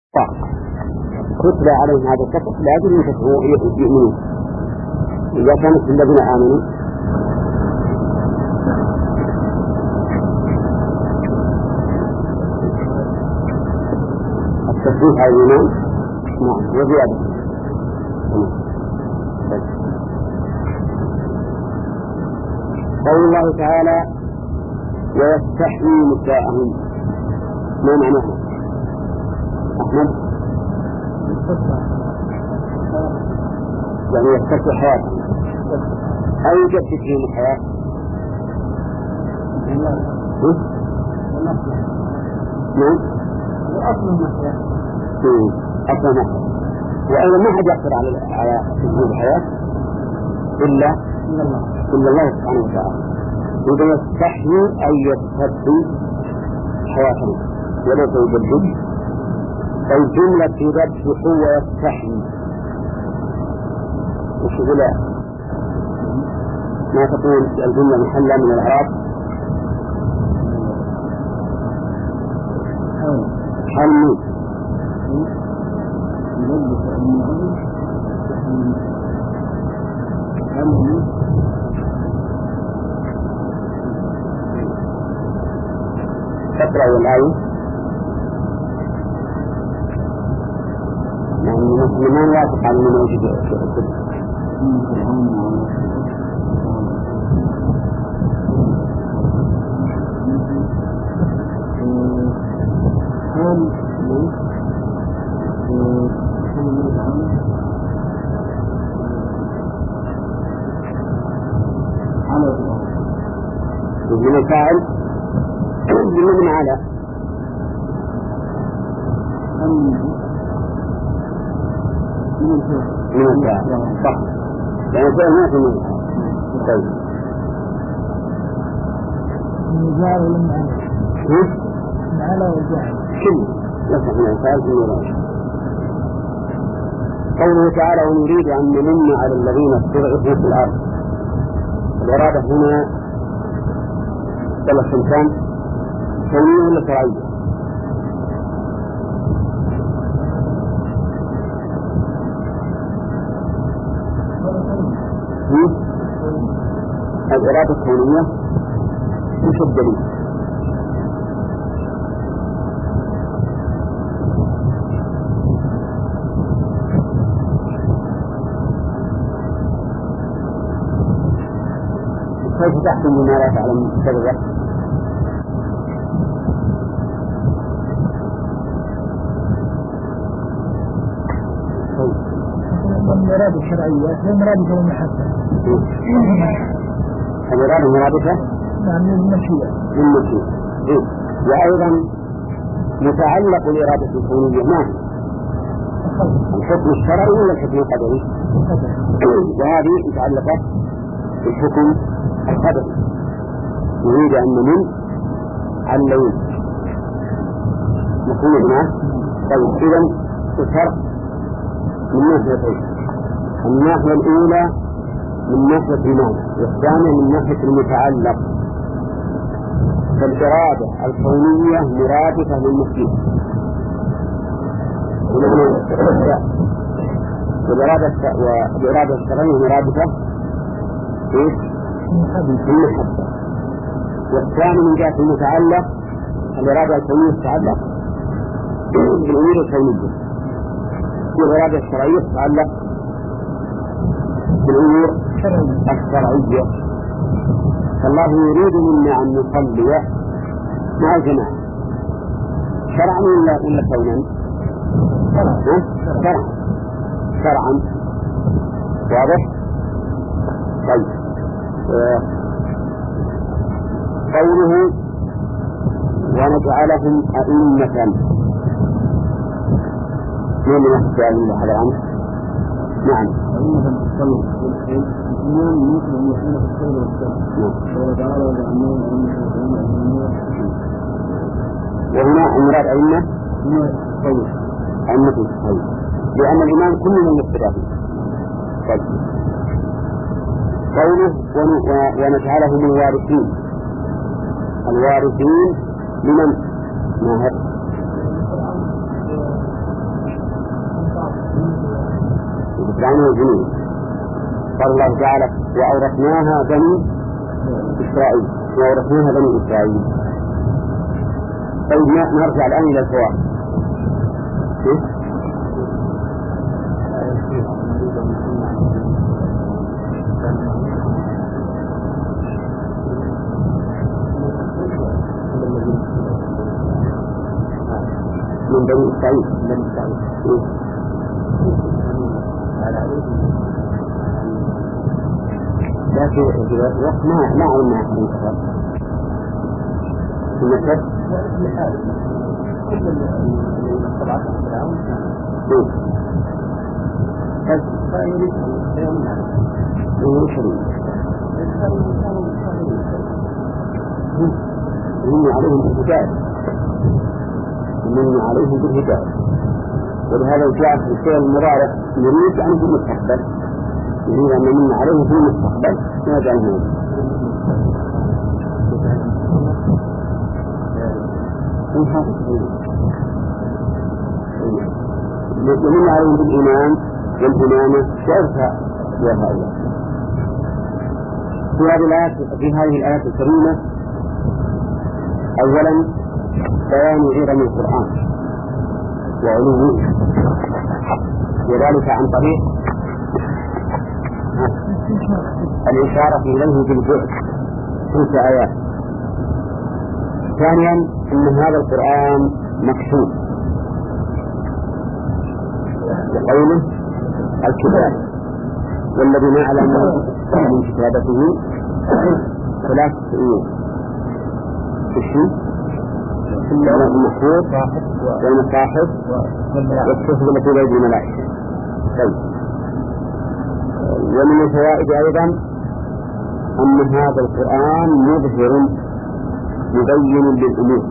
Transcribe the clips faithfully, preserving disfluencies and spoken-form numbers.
كتب عليهم هذا الكفر لازم يكفروا يؤمنون. إذا كانت الذين آمنوا التصديق على الإيمان نعم وزيادة. قول الله تعالى ويستحيي نساءهم ما معناه أحمد؟ يعني يستحيي حياتهم أو يجدد فيهم الحياة نعم أصل المحيا أصل المحيا وأيضا ما حد يقدر على على تجديد الحياة إلا إلا الله سبحانه وتعالى. إذا يستحيي أن يستحيي حياتنا وليس يجدد. الجملة في ذبح هو يستحيي وشغلها ما تقول الجملة محلة من الإعراب حلمي تقرأ الآية يعني من لا تفعل من وجد من الفاعل من على من الفاعل صح يعني الفاعل ما في من طيب الجاهل من على والجاهل كل يصح من الفاعل في الوراء. قوله تعالى ونريد أن نمن على الذين استضعفوا في الأرض. الإرادة هنا ثلاث إنسان كونية ولا شرعية؟ الإرادة الكونية مش الدليل. كيف تحكم بما لا تعلم سببه؟ المراد الشرعية هي مرادفة المحبة. المراد المرادفة؟ نعم المشيئة. المشيئة. إيه. وأيضا متعلق الإرادة الكونية ما هي؟ الحكم الشرعي ولا الحكم القدري؟ وهذه متعلقة بالحكم القدري. نريد أن نمن على الليل نكون هنا. طيب إذن الفرق من ناحيتين. الناحية الأولى من ناحية المعنى والثانية من ناحية المتعلق. فالإرادة الكونية مرادفة للمشيئة والإرادة الشرعية مرادفة بالمحبة. والثاني من جهة المتعلق الإرادة الكونية تتعلق بالأمور الكونية والإرادة الشرعية تتعلق بالأمور الشرعية. فالله يريد منا أن نصلي مع الجماعة شرعا ولا ولا كونا؟ شرعا شرعا شرعا واضح؟ طيب قوله ونجعلهم أئمة من من السؤال اللي حضر عنه؟ نعم وهنا المراد أئمة أئمة طيب لأن الإمام كل من يقتدى به. طيب قوله ونجعلهم الوارثين. الوارثين لمن؟ ماهر فرعون وجنوده. قال الله تعالى وأورثناها بني إسرائيل وأورثناها بني إسرائيل. طيب نرجع الآن إلى الفوائد. من بني إسرائيل بني إسرائيل لكن الوقت ما ما علمنا في المنتخب في المنتخب كل السبعة فرعون فيريد يومنا ويمنع عليهم بالهداية ويمنع عليهم بالهداية. ولهذا جاء في الشيء المضارع يريد أن يكون مستقبل يريد أن يمنع عليهم في المستقبل ما جعله يمنع عليهم بالإيمان والإمامة شرفة وهؤلاء. في هذه الآيات في هذه الآيات الكريمة أولا بيان عظم القرآن وعلوه وذلك عن طريق الإشارة إليه بالجهد خمس آيات. ثانيا أن هذا القرآن مكتوب وقوله الكتاب والذي نعلم من كتابته ثلاثة أمور الشيء المحفوظ والمصاحف والصحف التي بيد الملائكة. طيب ومن الفوائد أيضا أن هذا القرآن مظهر مبين للأمور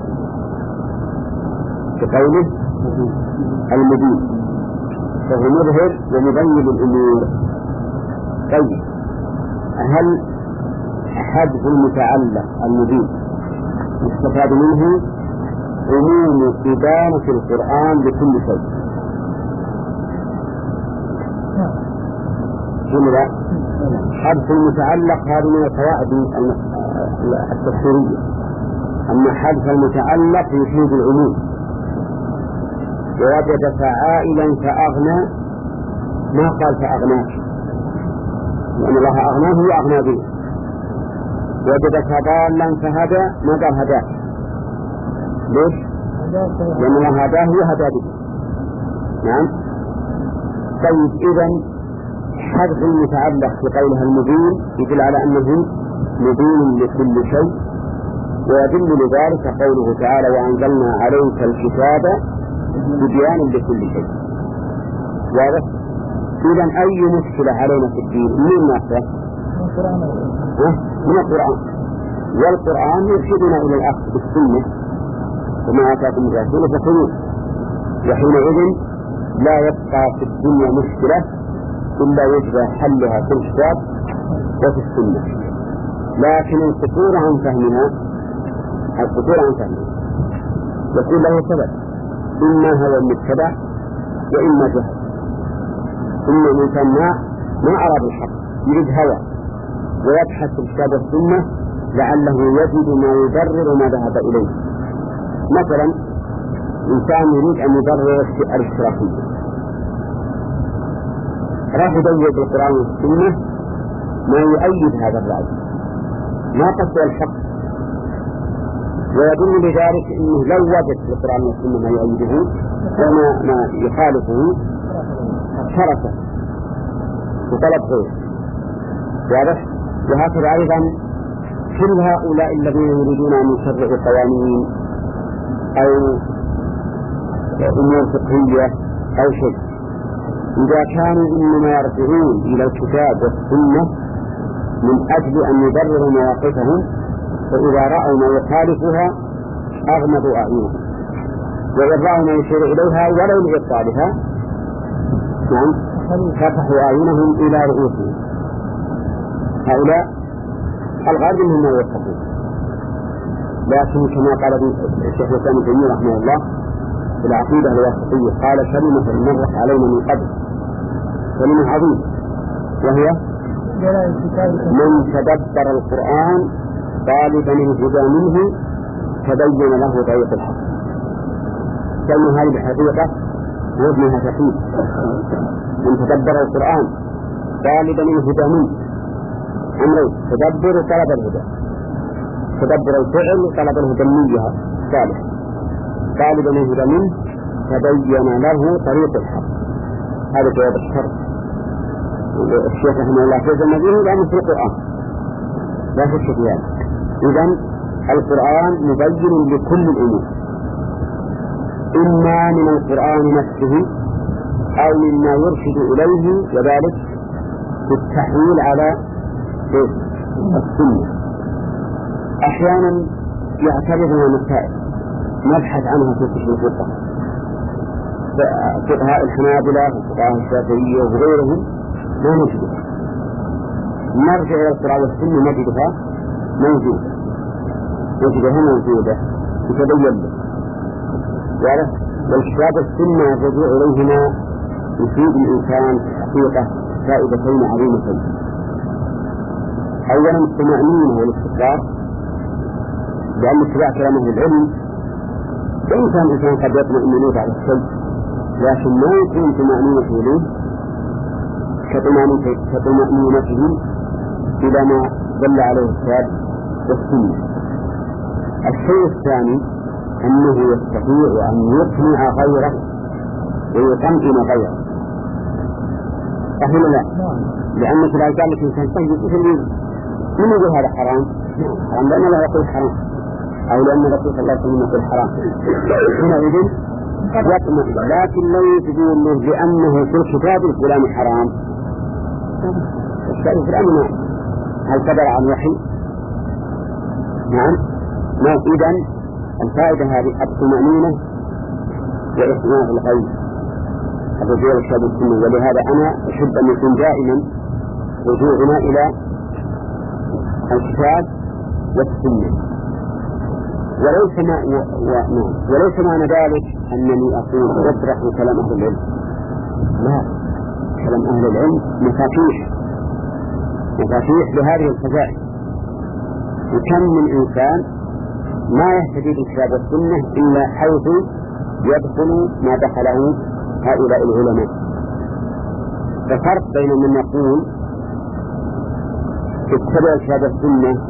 كقوله المبين فهو مظهر ومبين للأمور. طيب هل حذف المتعلق المبين يستفاد منه عموم إبانة القرآن لكل شيء؟ جملة حذف المتعلق هذه من القواعد التفسيرية. أما حذف المتعلق يفيد العموم. ووجدك عائلا فأغنى ما قال فأغناك لأن الله أغناه وأغنى به. وجدك ضالا فهدى ما قال هداك. ليش؟ لأن الله هداه وهدى به. نعم. طيب إذن حذف المتعلق بقولها المبين يدل على أنه مبين لكل شيء. ويدل لذلك قوله تعالى وأنزلنا عليك الكتاب ببيان لكل شيء. واضح؟ إذن أي مشكلة علينا في الدين من الناس من القرآن. والقرآن يرشدنا إلى الأخذ بالسنة وما آتاكم الرسول فخذوه. وحينئذ لا يبقى في الدنيا مشكلة إلا يجب حلها في الكتاب وفي السنة. لكن القصور عن فهمها القصور عن فهمها يكون له سبب إما هو المتبع وإما جهل. إما الإنسان ما ما أراد الحق يريد هوى ويبحث في الكتاب والسنة لعله يجد ما يبرر ما ذهب إليه. مثلا إنسان يريد أن يبرر الاشتراكية راح يدور بالقرآن والسنة ما يؤيد هذا الرأي ما قصد الحق. ويدل لذلك أنه لو وجد في القرآن والسنة ما يؤيده وما ما يخالفه تركه وطلب غيره. واضح؟ وهكذا أيضا كل هؤلاء الذين يريدون أن يشرعوا قوانين أو أمور فقهية أو شيء إذا كانوا إنما يرجعون إلى الكتاب والسنة من أجل أن يبرروا مواقفهم فإذا رأوا ما يخالفها أغمضوا أعينهم وإن رأوا ما يشير إليها ولو لإبطالها نعم فتحوا أعينهم إلى رؤوسهم. هؤلاء الغالب منهم ما يتقون. لكن كما قال الشيخ الإسلام ابن تيمية رحمه الله في العقيدة الواسطية قال كلمة مرت علينا من قبل، كلمة عظيمة، وهي من تدبر القرآن طالبا الهدى منه تبين له طريق الحق. كلمة هذه بحقيقة وابنها ثقيل. من تدبر القرآن طالبا الهدى منه، أمرين: تدبر وطلب الهدى. تدبر الفعل وطلب الهدى النية صالح. طالبا الهدى منه تبين له طريق الحق. هذا جواب الشرط. الشيخ رحمه الله في النبي لا مثل القرآن، لا شك في ذلك. إذن القرآن مبين لكل الأمور، إما من القرآن نفسه أو مما يرشد إليه، وذلك بالتحويل على السنة. أحيانا يعترضنا مسائل نبحث عنها في كتب الفقه، فقهاء الحنابلة وفقهاء الشافعية وغيرهم لا نجدها، نرجع إلى القرآن والسنة نجدها موجودة، نجدها موجودة يتبين له. والكتاب والسنة الرجوع إليهما يفيد الإنسان في الحقيقة فائدتين عظيمتين: أولا الطمأنينة والاستقرار، لأن اتباع كلام أهل العلم وإن كان الإنسان قد يطمئن بعد الشيء، لكن ما يكون طمأنينته له كطمأنينته إلى ما دل عليه الكتاب والسنة. الشيء الثاني أنه يستطيع أن يقنع غيره ويطمئن غيره، صحيح لا؟ لأنك لا قال لك إنسان طيب من يقول هذا حرام؟ حرام لأن لا يقول حرام، أو لأن الرسول صلى الله عليه وسلم يقول حرام، حينئذ يطمئن. لكن لو تقول له لأنه في الكتاب الفلاني حرام، الشيء الفلاني نعم، هل قدر عن وحي؟ نعم. ما إذن الفائدة هذه الطمأنينة وإقناع الغيب الرجوع الكتاب والسنة. ولهذا أنا أحب أن يكون دائما رجوعنا إلى الكتاب والسنة، وليس ما و... و... وليس معنى ذلك أنني أقول أطرح كلام أهل العلم، لا، كلام أهل العلم مفاتيح مفاتيح لهذه الخزائن. وكم من إنسان ما يهتدي بالكتاب والسنة إلا حيث يدخل ما دخله هؤلاء العلماء. ففرق بين من يقول اتبع الكتاب والسنة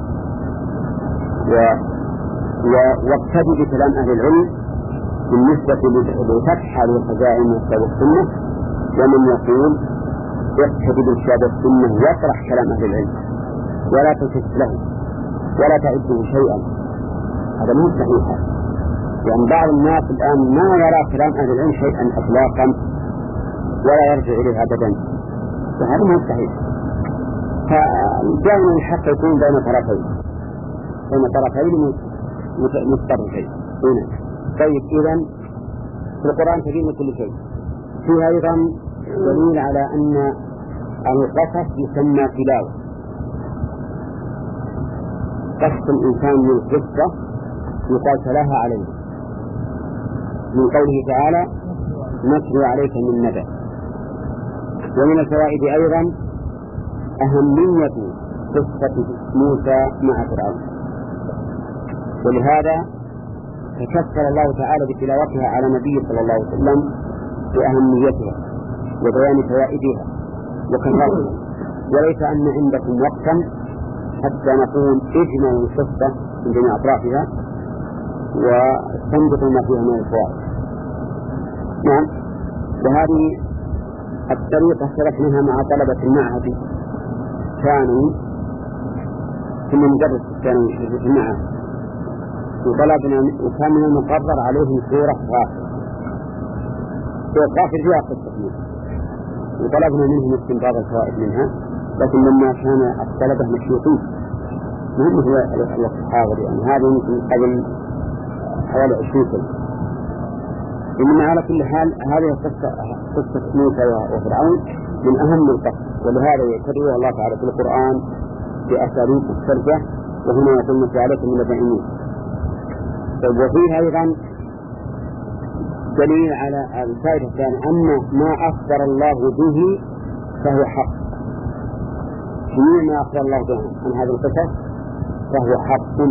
واقتدي بكلام أهل العلم بالنسبة لفتح هذه الخزائن من الكتاب والسنة، ومن يقول اقتدي بالكتاب والسنة واطرح كلام أهل العلم ولا تلتفت له ولا تعده شيئا. هذا مو صحيح، لأن بعض الناس الآن ما يرى كلام أهل العلم شيئا إطلاقا ولا يرجع إليه أبدا، فهذا مو صحيح. فدائما الحق يكون بين طرفين بين طرفين متطرفين. طيب، إذن في القرآن تبين كل شيء. فيها أيضا دليل على أن القصص يسمى تلاوة. قص الإنسان من القصة يقال تلاها عليه، من قوله تعالى نتلو عليك من نبأ. ومن الفوائد أيضا أهمية قصة موسى مع فرعون، ولهذا تكفل الله تعالى بتلاوتها على النبي صلى الله عليه وسلم بأهميتها وبيان فوائدها وكثرتها. وليس أن عندكم وقتا حتى نقول اجمعوا القصة من جميع أطرافها واستنبطوا ما فيها من الفوائد. نعم. وهذه الطريقة سلكناها مع طلبة المعهد، كانوا ثم مدرس كانوا في المعهد، وطلبنا وكان من المقرر عليهم سورة غافر، سورة غافر فيها قصة موسى، وطلبنا منهم استنباط الفوائد منها، لكن لما كان الطلبة مشيوطين مهم هو الصحابة، يعني هذا يمكن قبل حوالي عشرين سنة. إنما على كل حال هذه قصة قصة موسى وفرعون من أهم القصص، ولهذا يكررها الله تعالى في القرآن بأساليب السرجة، وهنا يقول موسى عليكم من نبأ موسى. وفيه أيضا دليل على الفائدة الثانية أن ما أخبر الله به فهو حق. جميع ما أخبر الله به عن هذه القصص فهو حق.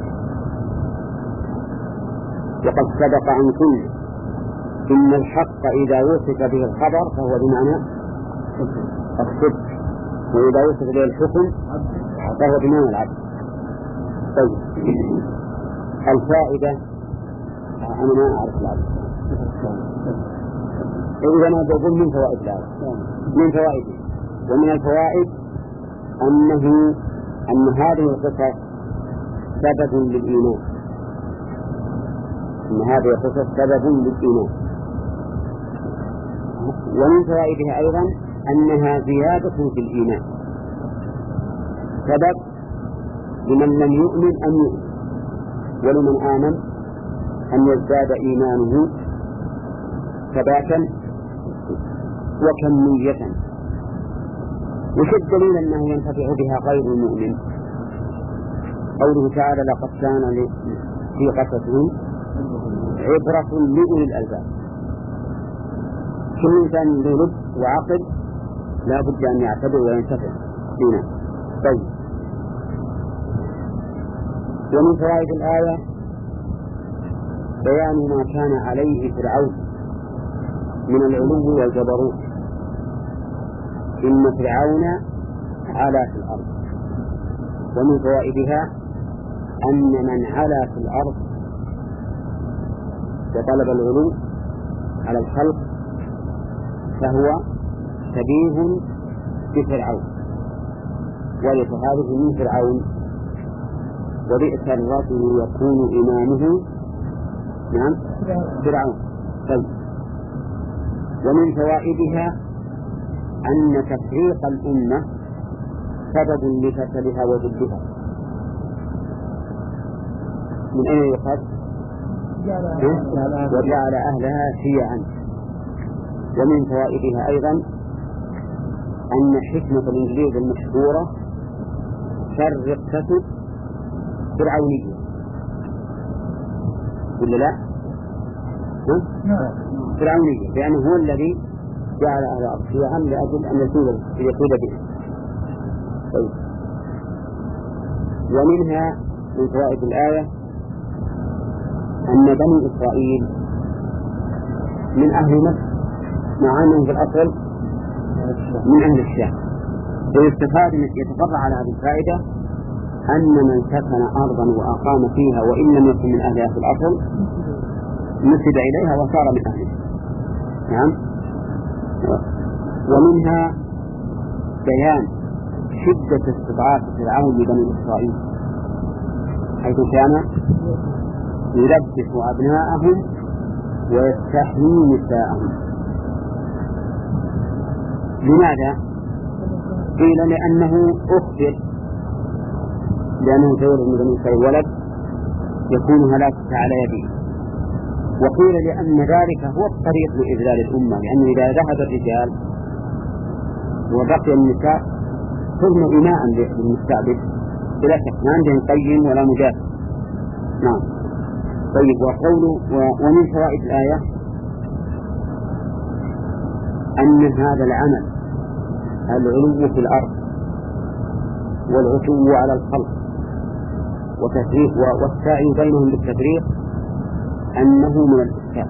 وقد سبق عن كل إن الحق إذا وصف به الخبر فهو بمعنى الصدق، وإذا وصف به الحكم فهو بمعنى العدل. طيب الفائدة أنا ما أعرف العدل إذا ما بقول من فوائد الآية من فوائده ومن الفوائد أنه أن هذه القصص سبب للإيمان، أن هذه القصص سبب للإيمان. ومن فوائدها أيضا أنها زيادة في الإيمان، سبب لمن لم يؤمن أن يؤمن، ولمن آمن أن يزداد إيمانه ثباتا وكمية. وش الدليل أنه ينتفع بها غير المؤمن؟ قوله تعالى لقد كان في قصصهم عبرة لأولي الألباب. كل إنسان ذو لب وعقل لا بد أن يعتبر وينتفع بنا. طيب ومن فوائد الآية بيان ما كان عليه فرعون من العلو والجبروت. إن فرعون علا في الأرض. ومن فوائدها أن من علا في الأرض وطلب العلو على الخلق فهو شبيه بفرعون، وليس هذه من فرعون. وبئس الرجل يكون إمامه نعم فرعون. طيب ومن فوائدها أن تفريق الأمة سبب لفسادها وضدها. من أين يؤخذ؟ وجعل أهلها شيعا. ومن فوائدها أيضا أن حكمة الإنجليز المشهورة فرق تسد فرعونية ولا لا؟ فرعونية، لأنه هو الذي جعل أهل الأرض شيعا لأجل أن يسود به. طيب ومنها من فوائد الآية أن بني إسرائيل من أهل مصر مع أنهم في الأصل من أهل الشام. فيستفاد يتفرع على هذه الفائدة أن من سكن أرضا وأقام فيها وإن لم يكن من أهلها في الأصل نسب إليها وصار من أهلها. نعم. ومنها بيان شدة استضعاف فرعون لبني إسرائيل، حيث كان يلبس أبناءهم ويستحيي نساءهم. لماذا؟ قيل لأنه أخبر لأنه تولد من بني إسرائيل ولد يكون هلاكه على يده. وقيل لأن ذلك هو الطريق لإذلال الأمة، لأنه إذا ذهب الرجال وبقي النساء صرنا إناء للمستعبد بلا شك، ما عندهم قيم ولا مجاهد. نعم. طيب وقوله ومن فوائد الآية أن هذا العمل العلو في الأرض والعتو على الخلق وتفريق والسعي بينهم بالتفريق أنه من الإفساد.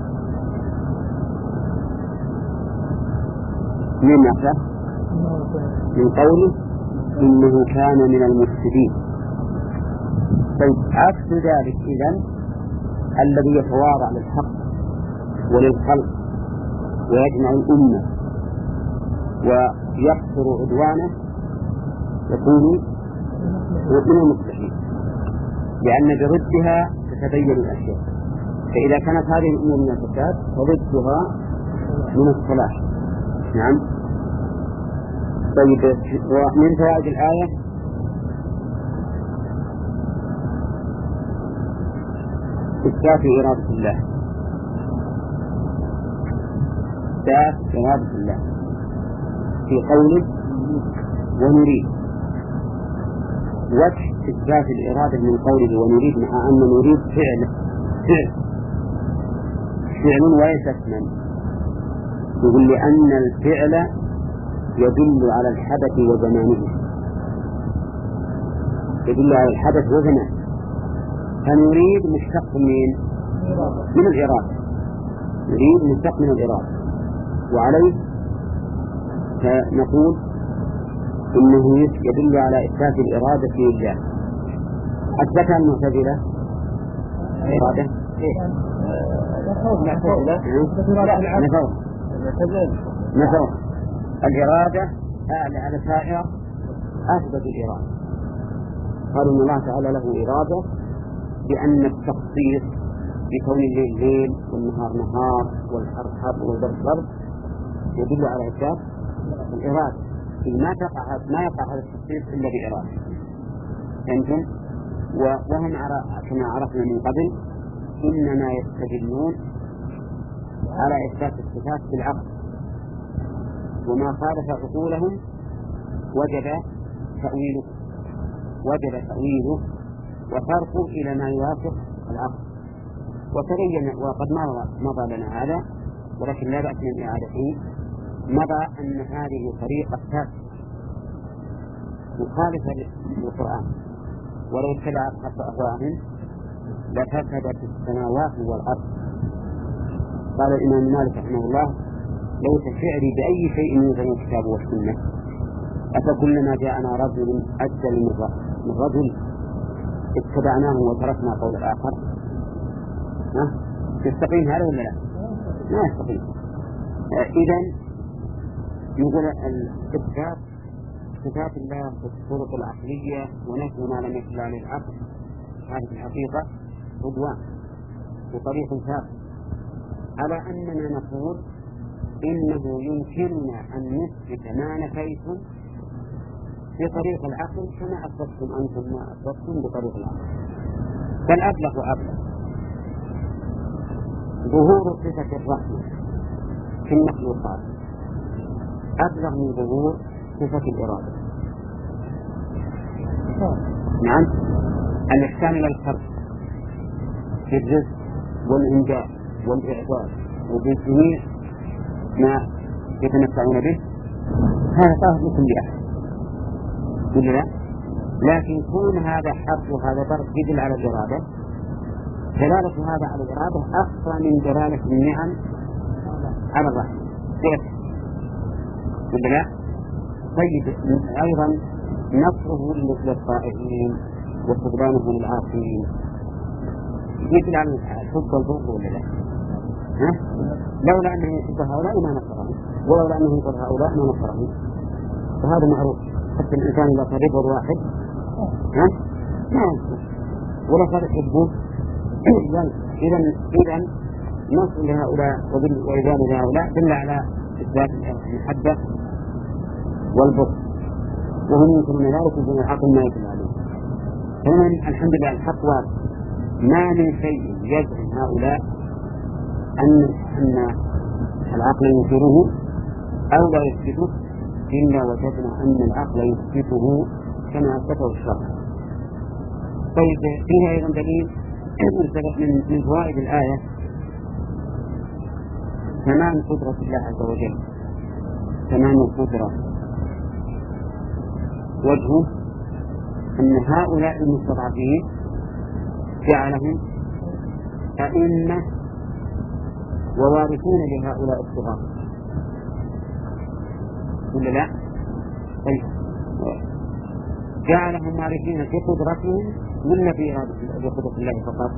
من نفسه من قوله إنه كان من المفسدين. طيب عكس ذلك إذن الذي يتواضع للحق وللخلق ويجمع الأمة ويقصر عدوانه يكون من المصلحين، لأن بردها تتبين الأشياء. فإذا كانت هذه الأمور من الفساد فضدها من الصلاح. نعم. طيب ومن فوائد الآية إثبات إرادة الله، إثبات إرادة الله في قوله ونريد. وجه إثبات الإرادة من قوله ونريد مع أن نريد فعل فعل فعل وليس اسما. يقول لأن الفعل يدل على الحدث وزمانه، يدل على الحدث وزمانه، فنريد مشتق من من الإرادة، نريد مشتق من الإرادة، وعليه فنقول إنه يدل على إثبات الإرادة لله. أثبتها المعتزلة الإرادة نفوا الإرادة على سائر أثبت الإرادة، قالوا إن الله تعالى له إرادة بأن التخصيص بكون الليل ليل والنهار نهار والحر حر والبرد برد يدل على إثبات الإرادة، ما تقع ما يقع هذا التخصيص إلا بإرادة. فهمتم؟ وهم كما عرفنا من قبل إنما يستدلون على إثبات الصفات بالعقل، وما خالف عقولهم وجب تأويله وجب تأويله وصرفه إلى ما يوافق العقل. وتبين وقد مضى لنا هذا، ولكن لا بأس من إعادته. مضى أن هذه طريقة فاسدة مخالفة للقرآن، ولو اتبعت حق أهواءهم لفسدت السماوات والأرض. قال الإمام مالك رحمه الله: لو تشعري بأي شيء ينزل الكتاب والسنة أفكلما جاءنا رجل أجل من رجل اتبعناه وتركنا قول الآخر؟ ها؟ يستقيم هذا ولا لا؟ ما يستقيم. إذن نقول الإثبات صفات الله بالطرق العقلية ونفي ما لم يدل عليه العقل، هذه الحقيقة عدوان بطريق ثابت، على أننا نقول إنه يمكننا أن نثبت ما نفيتم بطريق العقل كما أثبتم أنتم ما أثبتم بطريق العقل، بل أبلغ وأبلغ. ظهور صفة الرحمة في المخلوقات أبلغ من ظهور صفة الإرادة. نعم، الإحسان إلى الخلق في الرزق والإنجاز والإعداد وبالجميع ما يتمتعون به هذا طاهر لكل أحد، ولا لا؟ لكن كون هذا حرف وهذا ضرب يدل على الإرادة، دلالة هذا على الإرادة أخفى من دلالة النعم على الرحمة، ولا لا؟ طيب، أيضا نصره للطائعين وفقدانه للعاصين يدل على الحب والبغض، ولا لا؟ ها؟ لولا أنه يحب هؤلاء ما نصرهم، ولولا أنه يحب هؤلاء ما نصرهم، وهذا معروف. حتى الإنسان إذا صار يبغض واحد ها؟ ما ينصر، ولا صار يحبه. إذا إذا نصر لهؤلاء وإذان لهؤلاء دل على إثبات المحبة والبغض، وهم يمكنون ذلك من العقل ما يدل عليه. هنا الحمد لله الحق واضح، ما من شيء يزعم هؤلاء أن أن العقل ينكره أو لا يثبته إلا وجدنا أن العقل يثبته كما أثبته الشرع. طيب، فيها أيضا دليل من من فوائد الآية تمام قدرة الله عز وجل، تمام القدرة. وجهه أن هؤلاء المستضعفين جعلهم أئمة ووارثون لهؤلاء الصغار، ولا لا؟ طيب، جعلهم وارثين في قدرتهم ولا في قدرة الله فقط؟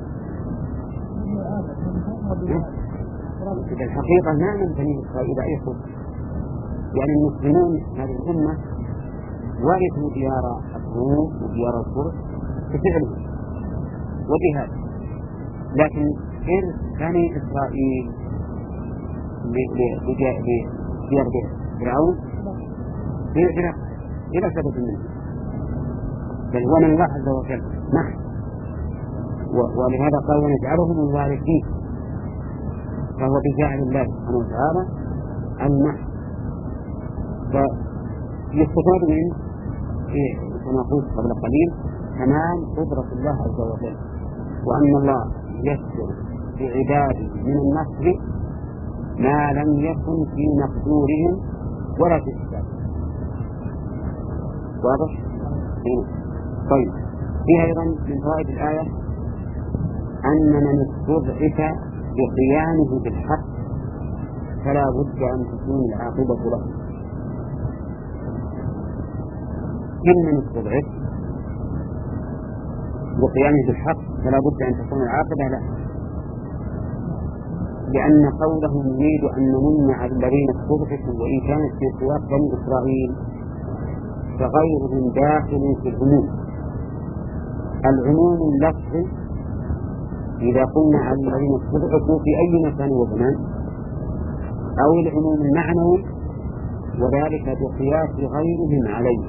إذا الحقيقة ما من بني إسرائيل أي قدرة، يعني المسلمون هذه الأمة ورثوا ديار الروم وديار الفرس بفعلهم وجهاد، لكن إرث بني إسرائيل بديار فرعون بلا سبب منه، بل هو من الله عز وجل نحن، ولهذا قال ونجعلهم الوارثين، فهو بجعل الله سبحانه وتعالى النحن. فيستفاد من كما قلت قبل قليل تمام قدرة الله عز وجل، وأن الله يسر بعباده من النصر ما لم يكن في مقدورهم ولا في الكتاب. واضح؟ طيب، فيها أيضا من فوائد الآية أن من استضعف بقيامه بالحق فلا بد أن تكون العاقبة له. كل من استضعف بقيامه بالحق فلا بد أن تكون العاقبة له، لأن قوله نريد أن نمن على الذين استضعفوا وإن كانت في سياق بني إسرائيل فغيرهم داخل في العموم. العموم اللفظي إذا قلنا على الذين استضعفوا في أي مكان وزمان، أو العموم المعنوي وذلك بقياس غيرهم عليه،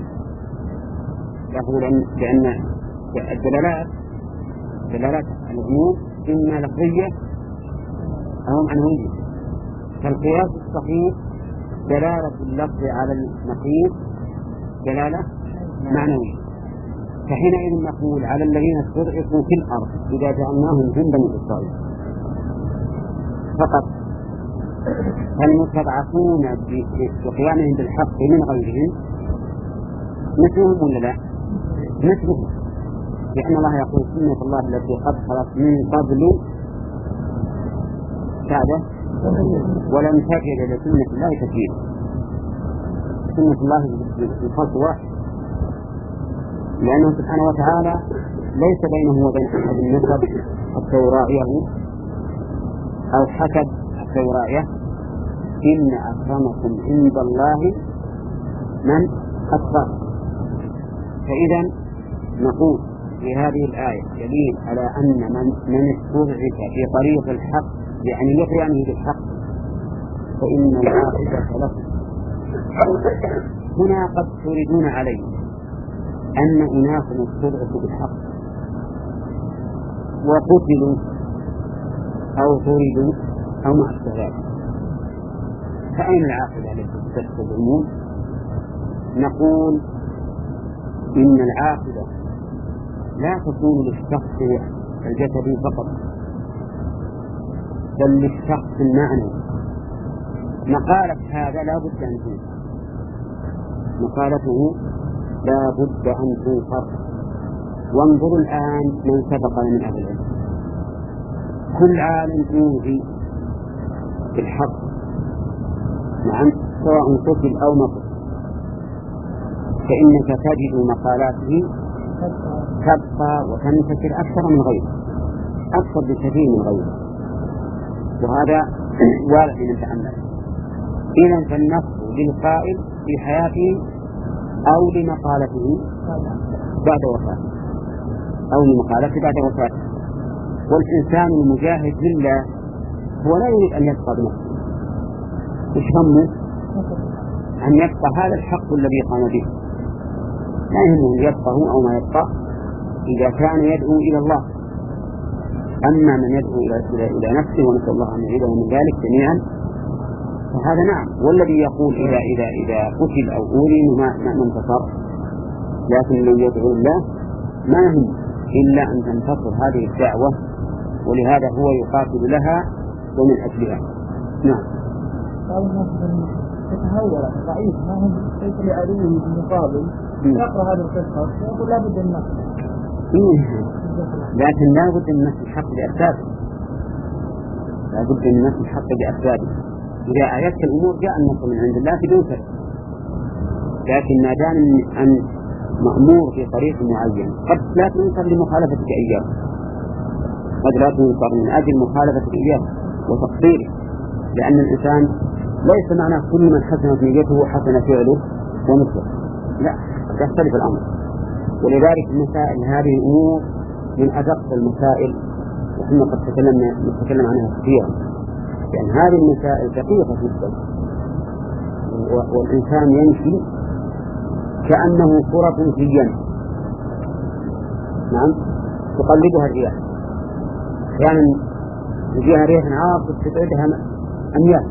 لأن الدلالات دلالات العموم إما لفظية أو معنوية. فالقياس الصحيح دلالة اللفظ على النقيض دلالة معنوية، فحينئذ نقول على الذين استضعفوا في الأرض إذا جعلناهم من بني إسرائيل فقط، فالمستضعفون بقيامهم بالحق من غيرهم مثلهم ولا لا؟ مثلهم، لأن الله يقول سنة الله التي قد خلت من قبل بعده ولم تجد لسنة الله تبديلا. سنة الله بالخلق واحد، لأنه سبحانه وتعالى ليس بينه وبين أحد النسب حتى يراعيه أو حسب حتى يراعيه. إن أكرمكم عند الله من أتقاكم. فإذا نقول في هذه الآية دليل على أن من من استضعف في طريق الحق يعني يقيمه بالحق فإن العاقبة له. هنا قد تريدون عليه أن أناس استضعفوا بالحق وقتلوا أو طردوا أو مع السلام، فأين العاقبة التي تدخل العموم؟ نقول إن العاقبة لا تكون للشخص الجسدي فقط، بل للشخص المعنوي. مقالة هذا لا بد أن تنفر، مقالته لا بد أن تنفر. وانظروا الآن من سبقنا من أهل العلم، كل عالم يوحي بالحق نعم سواء قتل أو نقل، فإنك تجد مقالاته تبقى وتنتشر أكثر من غيره، أكثر بكثير من غيره، وهذا وارد من تأمل. إذن فالنصر للقائل في حياته أو لمقالته بعد وفاته أو لمقالته بعد وفاته. والإنسان المجاهد لله هو لا يريد أن يبقى بنفسه، مش همه أن يبقى هذا الحق الذي قام به، لا يهمه أن يبقى أو ما يبقى إذا كان يدعو إلى الله. أما من يدعو إلى إلى نفسه ونسأل الله أن يعيده من ذلك جميعا فهذا نعم. والذي يقول إذا إذا إذا قتل أو أولي ما ما انتصر، لكن من يدعو الله ما هم إلا أن تنتصر هذه الدعوة، ولهذا هو يقاتل لها ومن أجلها. نعم. قال الناس تتهور ضعيف ما هم ليس لعدوه في المقابل يقرأ هذا القصة يقول لا بد من لكن لا بد من نفس الحق بأسبابه، لا بد من نفس الحق بأسبابه. إذا آيات الأمور جاء النصر من عند الله بدون فرق، لكن ما دام أن مأمور في طريق معين قد لا تنصر لمخالفتك إياه، قد لا تنصر من أجل مخالفتك إياه وتقصيره، لأن الإنسان ليس معنى كل من حسنت نيته حسن فعله ومثله، لا، يختلف الأمر. ولذلك المسائل هذه الأمور من أدق المسائل، وكنا قد تكلمنا نتكلم عنها كثيرا، لأن هذه المسائل دقيقة جدا، والإنسان يمشي كأنه كرة في اليم، نعم، تقلبها الرياح، أحيانا يعني يجيها ريح عاصف تبعدها أميال.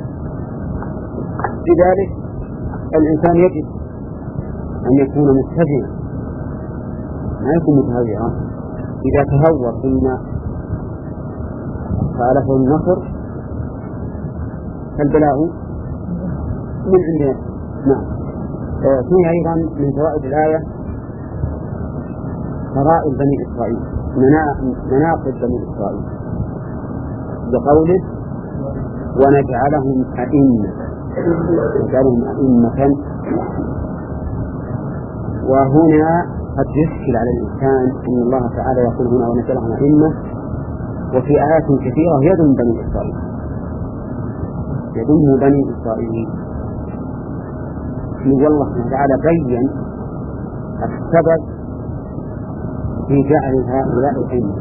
لذلك الإنسان يجب أن يكون متزنا، ما يكون متهوعا. إذا تهور ثم خالفه النصر فالبلاء من عند نفسه. نعم. فيه أيضا من فوائد الآية فرائض بني إسرائيل، مناقب بني إسرائيل، بقوله ونجعلهم أئمة، نجعلهم أئمة. وهنا قد يشكل على الإنسان أن الله تعالى يقول هنا ونجعلهم أئمة، وفي آيات كثيرة يدم بني إسرائيل، يدم بني إسرائيل. والله تعالى بين السبب في جعل هؤلاء أئمة،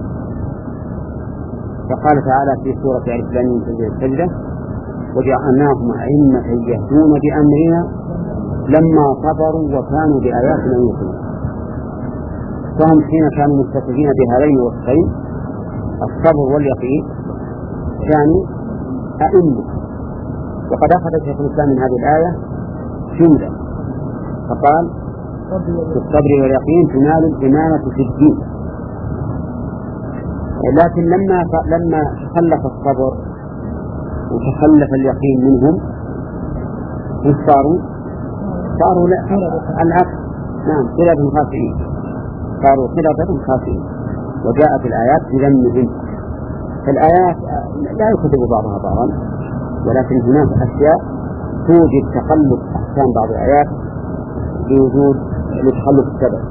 فقال تعالى في سورة ألف لام ميم السجدة وجعلناهم أئمة يهدون بأمرنا لما صبروا وكانوا بآياتنا يوقنون. فهم حين كانوا متصفين بهذين الوصفين الصبر واليقين كانوا أئمة. وقد أخذ شيخ الإسلام من هذه الآية جملة فقال بالصبر واليقين تنال الإمامة في الدين. لكن لما لما تخلف الصبر وتخلف اليقين منهم صاروا صاروا العكس. نعم قلة خاسئين، صاروا قلة خاسئين. وجاءت الآيات بذمهم. فالآيات لا يكتب بعضها بعضا، ولكن هناك أشياء توجد تقلب أحكام بعض الآيات بوجود لتخلف السبب.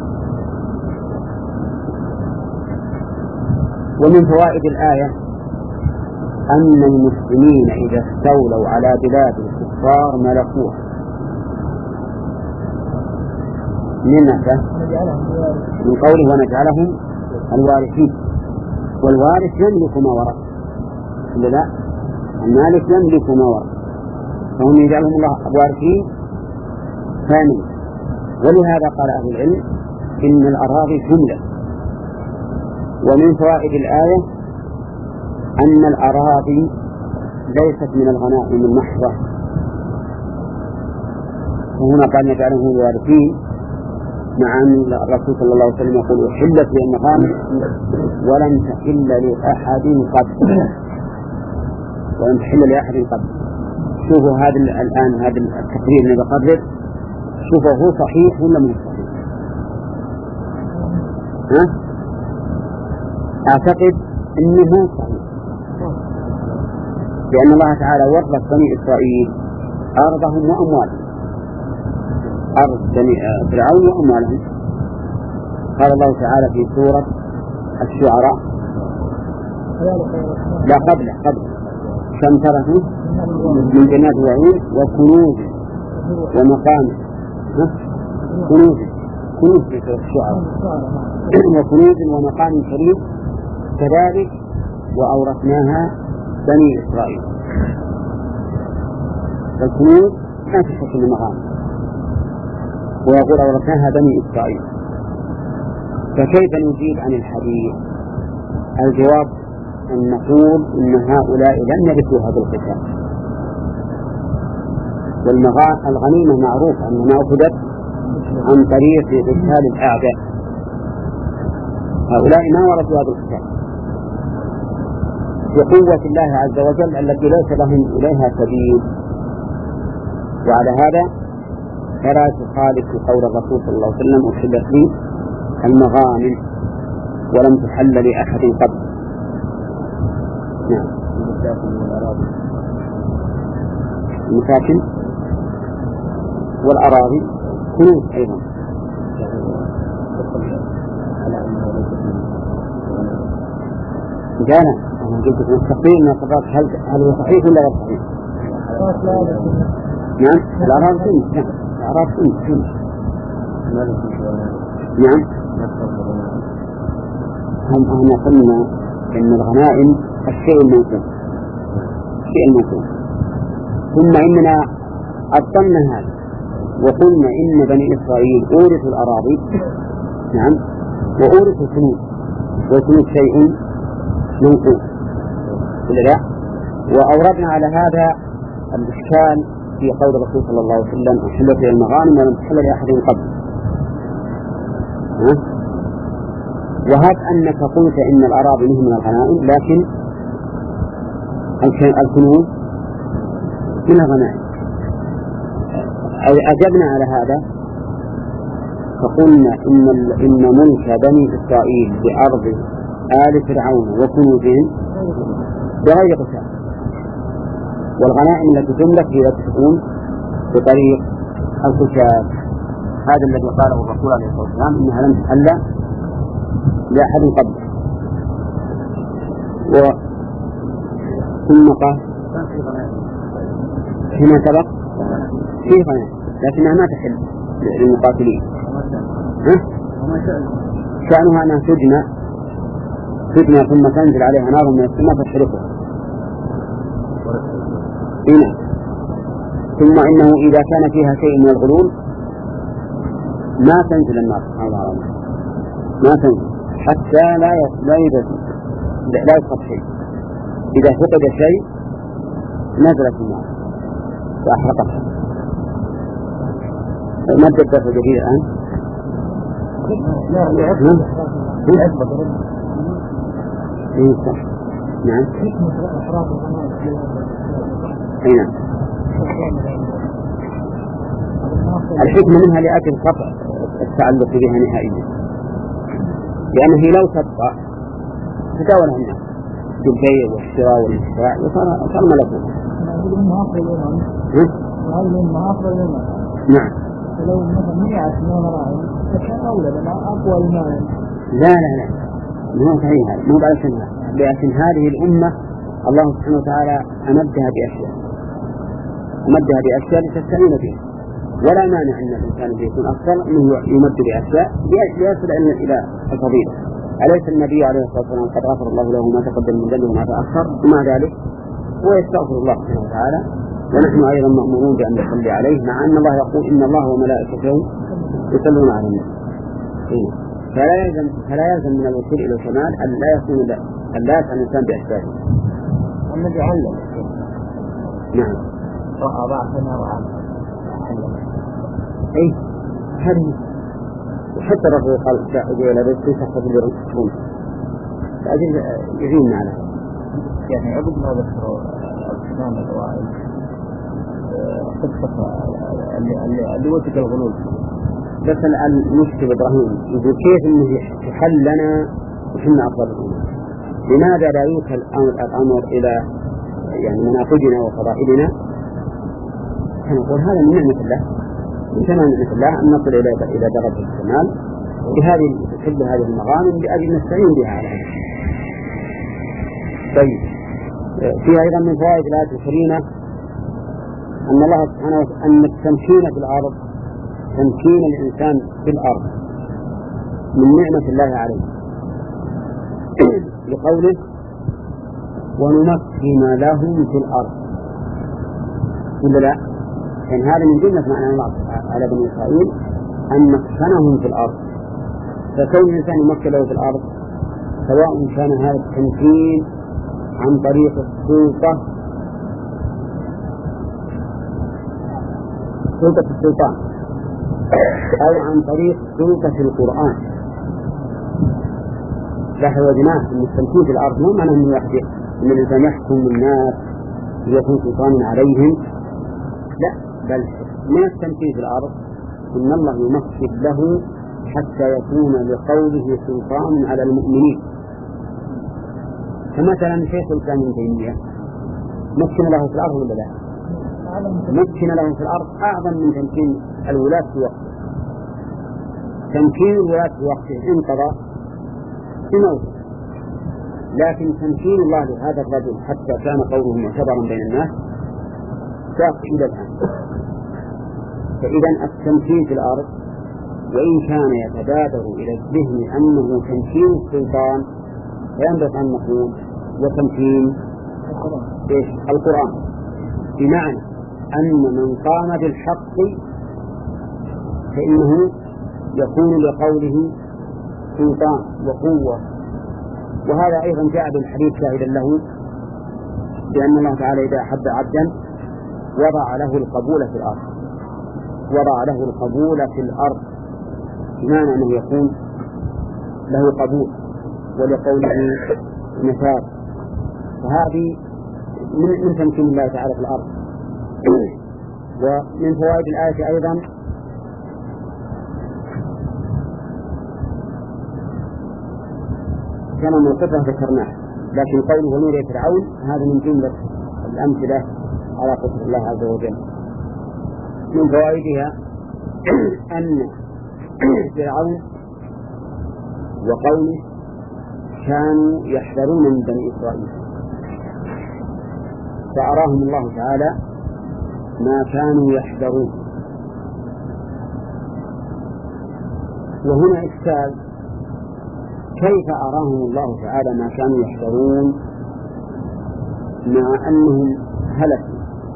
ومن فوائد الآية أن المسلمين إذا استولوا على بلاد الكفار ملكوها من من قوله ونجعلهم الوارثين. والوارث يملك ما ورث، لا المالك يملك ما ورث، فهم يجعلهم الله وارثين ثانيا. ولهذا قال أهل العلم إن الأراضي جملة. ومن فوائد الآية أن الأراضي ليست من الغنائم المحضة، وهنا قال نجعلهم الوارثين، مع أن الرسول صلى الله عليه وسلم يقول أحلت لي المغانم ولم تحل لأحد قبل، ولم تحل لأحد قبل. شوفوا هذا الآن هذا التقرير اللي بقرر، شوفوا هو صحيح ولا مو صحيح؟ ها؟ أعتقد أنه صحيح، لأن الله تعالى ورث بني إسرائيل أرضهم وأموالهم، أرض بني فرعون وأموالهم. قال الله تعالى في سورة الشعراء لا قبله قبل كم تركوا من جنات وعيون وكنوز ومقام كنوز كنوز في سورة الشعراء وكنوز ومقام كريم كذلك وأورثناها بني إسرائيل. الكنوز ما تشكل المغانم، ويقول أورثناها بني إسرائيل. فكيف نجيب عن الحديث؟ الجواب أن نقول إن هؤلاء لم يرثوا هذا القتال. والغنيمة معروفة أنها أخذت عن طريق قتال الأعداء، هؤلاء ما ورثوا هذا القتال بقوة الله عز وجل التي ليس لهم إليها سبيل. وعلى هذا فلا تخالف قول الرسول صلى الله عليه وسلم أحلت لي المغانم ولم تحل لأحد قبل. نعم. المساكن والأراضي كنوز أيضا. جانا أنا قلت في التقرير من الصفات هل هل هو صحيح ولا غير صحيح؟ نعم الأراضي كنوز. نعم الأراضي كنوز. نعم. هم احنا قلنا ان الغنائم الشيء المنقوم الشيء المنقوم ثم اننا ابطلنا هذا وقلنا ان بني اسرائيل اورثوا الاراضي نعم واورثوا الكنوز، والكنوز شيء منقوم ولا لا؟ واوردنا على هذا الاشكال في قول الرسول صلى الله عليه وسلم احلت لي المغانم ولم تحل لاحد قبل. وهذا أنك قلت إن الأراضي منهم من الغنائم، لكن الكنوز من الغنائم. أجبنا على هذا فقلنا إن إن ملك بني إسرائيل بأرض آل فرعون وكنوزهم بغير قتال، والغنائم التي تملك هي تكون بطريق القتال. هذا الذي قاله الرسول عليه الصلاة والسلام إنها لم تحل لأحد قبله. ثم قال هنا سبق فيه غنائم لكنها ما تحل للمقاتلين. شأنها أنها تجنى تجنى ثم تنزل عليها نار من السماء فتحرقه. هنا ثم إنه إذا كان فيها شيء من الغلول ما تنزل النار سبحانه وتعالى، ما تنزل حتى لا لا يوجد لا يسقط شيء. إذا فقد شيء نزلت النار وأحرقتها. ما تدرس جديد الآن؟ نعم. أي نعم. الحكمة منها لأجل قطع التعلق بها نهائيا، لأنه هي لو تبقى تداولها الناس بالبيع والشراء والإشتراء وصار ملكوت. نعم. لو مثلا مئة مليون راعي فكان أولى لما أقوى المال. لا لا لا مو صحيح هذا، مو بعشانها، لكن هذه الأمة الله سبحانه وتعالى أمدها بأشياء أمدها بأشياء لتستعين بها، ولا مانع أن الإنسان يكون أفضل أنه يمد بأشياء ليصل إلى الفضيلة. أليس النبي عليه الصلاة والسلام قد غفر الله له ما تقدم من ذنبه وما تأخر، ومع ذلك هو يستغفر الله سبحانه وتعالى، ونحن أيضا مأمورون بأن نصلي عليه، مع أن الله يقول إن الله وملائكته يصلون على النبي. فلا يلزم فلا يلزم من الوصول إلى الكمال أن لا يكون أن لا يسعى الإنسان بأسبابه. النبي علم. نعم. رأى ضعفنا وعلم. أي هذه وحتى الرسول قال جاء إلى رزق سحب لرزقهم فأجل يعيننا على هذا. يعني عبد ما ذكروا الإسلام الوائل قصة اللي وثق الغلول. بس الآن نكتب إبراهيم يقول كيف إنه يحل لنا وحنا أفضل الأمور، لماذا لا يوصل الأمر إلى يعني مناقبنا وفضائلنا؟ فنقول هذا من نعمة الله، من تمام نعمة الله أن نصل إلى إلى درجة الكمال بهذه تحل هذه المغانم لأجل نستعين بها على هذا. طيب فيها أيضا من فوائد الآية الكريمة أن الله سبحانه وتعالى أن التمكين في الأرض تمكين الإنسان في الأرض من نعمة الله عليه، لقوله ونمكن لهم في الأرض. ولا لا؟ يعني هذا من جملة معنى الله على بني إسرائيل أن مكنهم في الأرض، فكون الإنسان يمكن له في الأرض سواء كان هذا التمكين عن طريق السلطة سلطة السلطان أو عن طريق سلطة القرآن. لاحظوا يا جماعة أن التمكين في الأرض مو معناه أنه يحدث أن الإنسان يحكم الناس ويكون سلطانا عليهم، لا، بل من التمكين في الأرض إن الله يمكن له حتى يكون لقوله سلطان على المؤمنين. فمثلا شيخ الإسلام ابن تيمية مكن له في الأرض ولا لا؟ مكن له في الأرض أعظم من تمكين الولاة في وقته. تمكين الولاة في وقته انقضى في موته، لكن تمكين الله لهذا الرجل حتى كان قوله معتبرا بين الناس باق إلى الآن. فإذا التمكين في الأرض وإن كان يتبادر إلى الذهن أنه تمكين السلطان فينبغي أن نقول وتمكين القرآن، بمعنى أن من قام بالحق فإنه يكون لقوله سلطان وقوة. وهذا أيضا جاء بالحديث شاهدا له بأن الله تعالى إذا أحب عبدا وضع له القبول في الأرض، وضع له القبول في الأرض بمعنى أنه يكون له قبول ولقوله نفاذ. فهذه من من تمكين الله تعالى في الأرض. ومن فوائد الآية أيضا كان موقفه ذكرناه، لكن قوله ونري فرعون هذا من جملة الأمثلة على قدر الله عز وجل. من فوائدها أن فرعون وقومه كانوا يحذرون من بني إسرائيل، فأراهم الله تعالى ما كانوا يحذرون. وهنا إشكال، كيف أراهم الله تعالى ما كانوا يحذرون مع أنهم هلكوا؟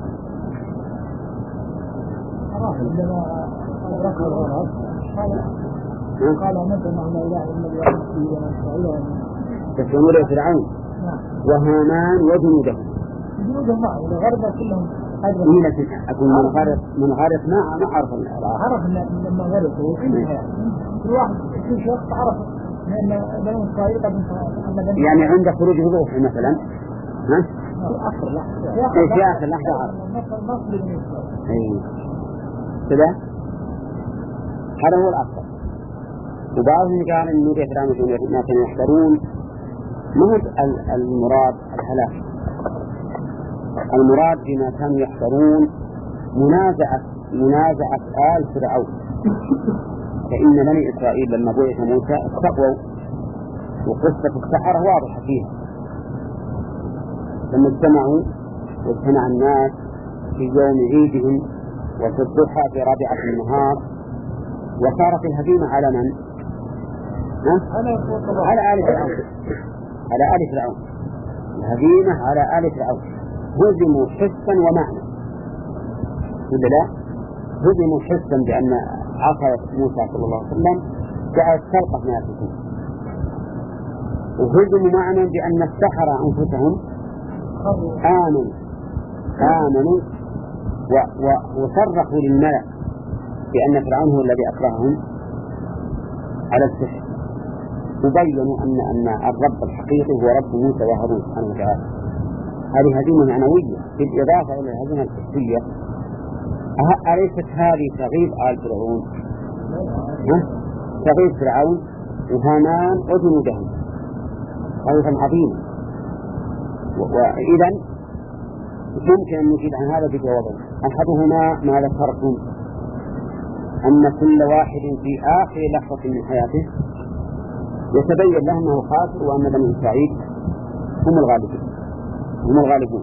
قال مثل ما لا إله إلا الله تسمون فرعون وهامان وجنودهم جنودهم معه الغرب كلهم مين أكون منغرق منغرق ما ما عرف عرف لما غرقوا كل واحد كل شخص عرف لأن بنو إسرائيل قد يعني عند خروج الروح مثلا ها آخر لحظة في آخر لحظة عرف أي كذا هذا هو الأفضل. وبعضهم قال إنه يفرعون ما كانوا يحذرون ما هو المراد الهلاك، المراد بما كانوا يحذرون منازعة منازعة آل فرعون. فإن بني إسرائيل لما بعث موسى استقووا، وقصة السحرة واضحة فيها. لما اجتمعوا واجتمع الناس في يوم عيدهم وفي الضحى في رابعة النهار، وصارت الهزيمة على من؟ على آل فرعون، على آل فرعون، الهزيمة على آل فرعون. هزموا حسا ومعنى، ولا لا؟ هزموا حسا بأن عصا موسى صلى الله عليه وسلم جعلت تلقف ما يفعلون، وهزموا معنى بأن السحرة أنفسهم آمنوا آمنوا و... و... وصرحوا للملأ بأن فرعون هو الذي أكرههم على السحر، وبينوا أن أن الرب الحقيقي هو رب موسى وهارون سبحانه وتعالى. هذه هزيمة معنوية بالإضافة إلى الهزيمة الحسية. أليست هذه تغيب آل فرعون؟ تغيب فرعون وهامان وجنودهم غيظا عظيما. وإذا يمكن أن نجيب عن هذا بجوابين. أحدهما ما ذكرتم أن كل واحد في آخر لحظة من حياته يتبين له أنه خاسر وأن بني إسرائيل هم الغالبون هم الغالبون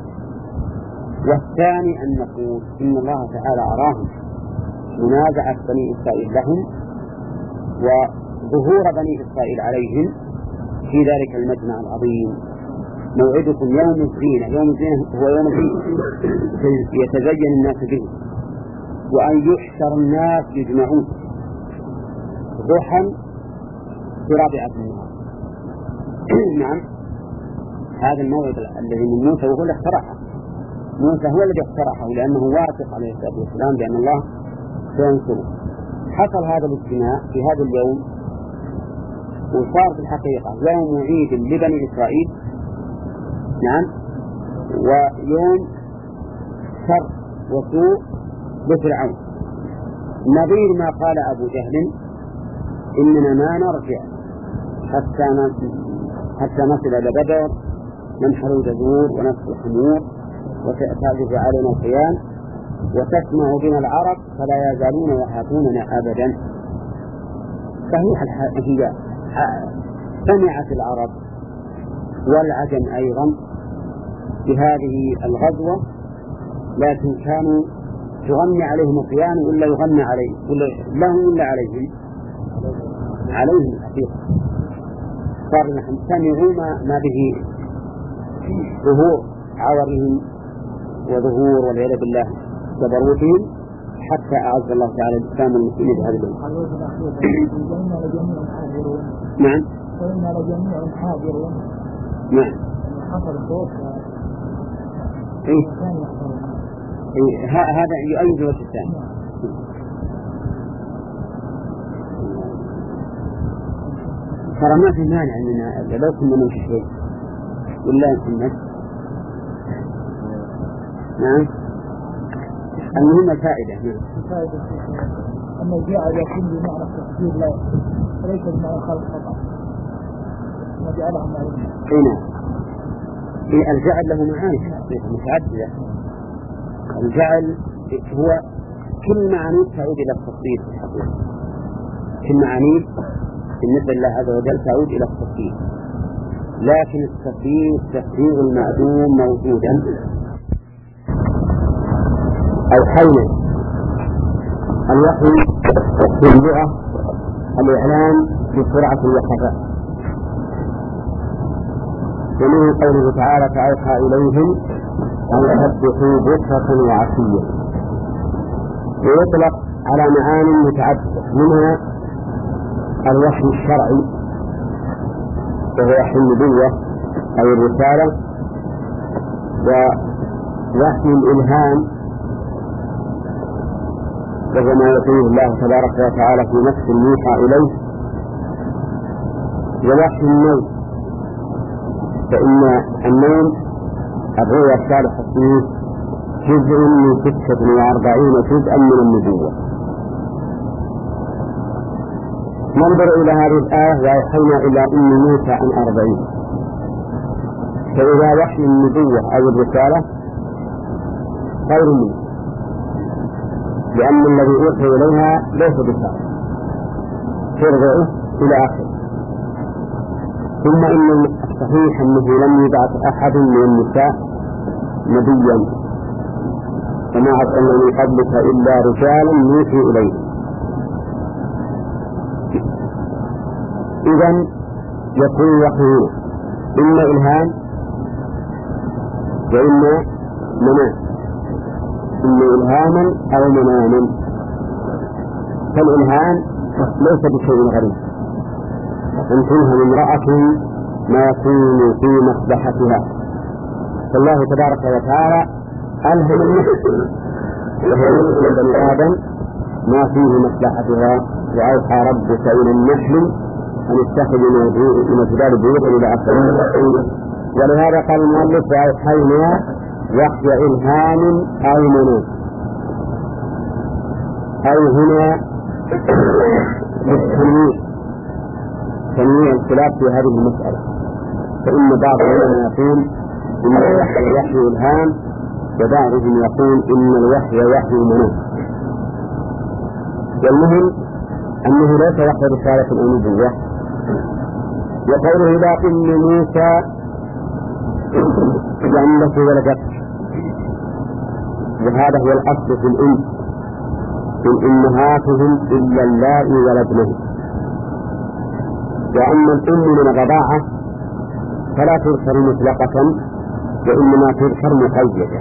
والثاني أن نقول إن الله تعالى أراهم منازعة بني إسرائيل لهم وظهور بني إسرائيل عليهم في ذلك المجمع العظيم. موعدكم يوم الزينة، يوم الزينة هو يوم الزينة يتزين الناس به، وأن يحشر الناس يجمعون ضحى في رابعة النهار. نعم، هذا الموعد الذي من موسى وهو اللي اخترعه. موسى هو الذي اخترعه لأنه واثق عليه الصلاة والسلام بأن الله سينصره. حصل هذا الاجتماع في هذا اليوم، وصار في الحقيقة يوم عيد لبني إسرائيل، نعم، ويوم شر وسوء لفرعون، نظير ما قال أبو جهل إننا ما نرجع حتى حتى نصل إلى بدر ننحر الجذور ونسل الحمور وتأتي علينا الخيام وتسمع بنا العرب فلا يزالون يحاكوننا أبدا. صحيح هي سمعت العرب والعجم أيضا بهذه الغزوة، لكن كانوا تغني عليهم القيام ولا يغني عليهم ولا لهم ولا عليهم عليهم الحقيقة. صار نحن سمعوا ما, ما به ظهور عورهم وظهور والعياذ بالله جبروتهم، حتى أعز الله تعالى الإسلام والمسلمين بهذا اليوم. نعم. وإنا لجميع حاضرون. نعم. حصل صوت. إيه. إيه هذا يؤيد الوجه الثاني. ترى ما في مانع أننا لو كنا نمشي شيء ولا نسمع نعم المهم الفائدة. نعم الفائدة أن الجعل يكون بمعنى التفسير لا وليس بمعنى الخلق فقط وجعلها معلومة. هنا في الجعل له معاني متعددة. الجعل هو كل معاني تعود إلى التفصيل في الحقيقة. كل معاني بالنسبة لله عز وجل تعود إلى التفصيل، لكن التفصيل تفريغ المعدوم موجودا أو حينا. الوحي في اللغة الإعلام بسرعة وخفاء، ومن قوله تعالى فأوحى إليهم أن يسبحوا بكرة وعشيا، ويطلق على معاني متعددة، منها الوحي الشرعي وهو وحي النبوة أو الرسالة، ووحي الإلهام وهو ما يقوله الله تبارك وتعالى في نفس الموحى إليه، ووحي النوم، فإن النوم الرؤيا الصالحة فيه جزء من ستة وأربعين جزءا من النبوة. ننظر إلى هذه الآية وأوحينا إلى أم موسى عن أربعين، فإذا وحي النبوة أو الرسالة خير منه، لأن الذي أوحي إليها ليس بشرع ترجع إلى آخر. ثم إن الصحيح أنه لم يبعث أحد من النساء نبيا، وما أرسلنا من قبلك إلا رجالا نوحي إليه. إذن يكون وحيه إما إلهام وإما منام، إما إلهاما أو مناما. فالإلهام ليس بشيء غريب، أن تلهم امرأة ما يكون في مصلحتها، فالله تبارك وتعالى ألهم النفس وهو بني آدم ما فيه مصلحتها. وأوحى ربك إلى النحل أن اتخذوا من الجبال بيوتا إلى آخره. ولهذا قال المؤلف وأوحينا وحي إلهام أو منام، أو هنا بالتنويع، تنويع الخلاف في هذه المسألة. فإن بعض العلماء يقول إن الوحي وحي إلهام، وبعضهم يقول إن الوحي وحي منام. والمهم أنه ليس وحي رسالة أو نبوة. وقوله إلى أم موسى لأن له ولدت، وهذا هو الأصل في الأم، إن أمهاتهم إلا اللائي ولدنهم. وأما الأم من الرضاعة فلا تذكر مطلقة، وإنما تذكر مقيدة.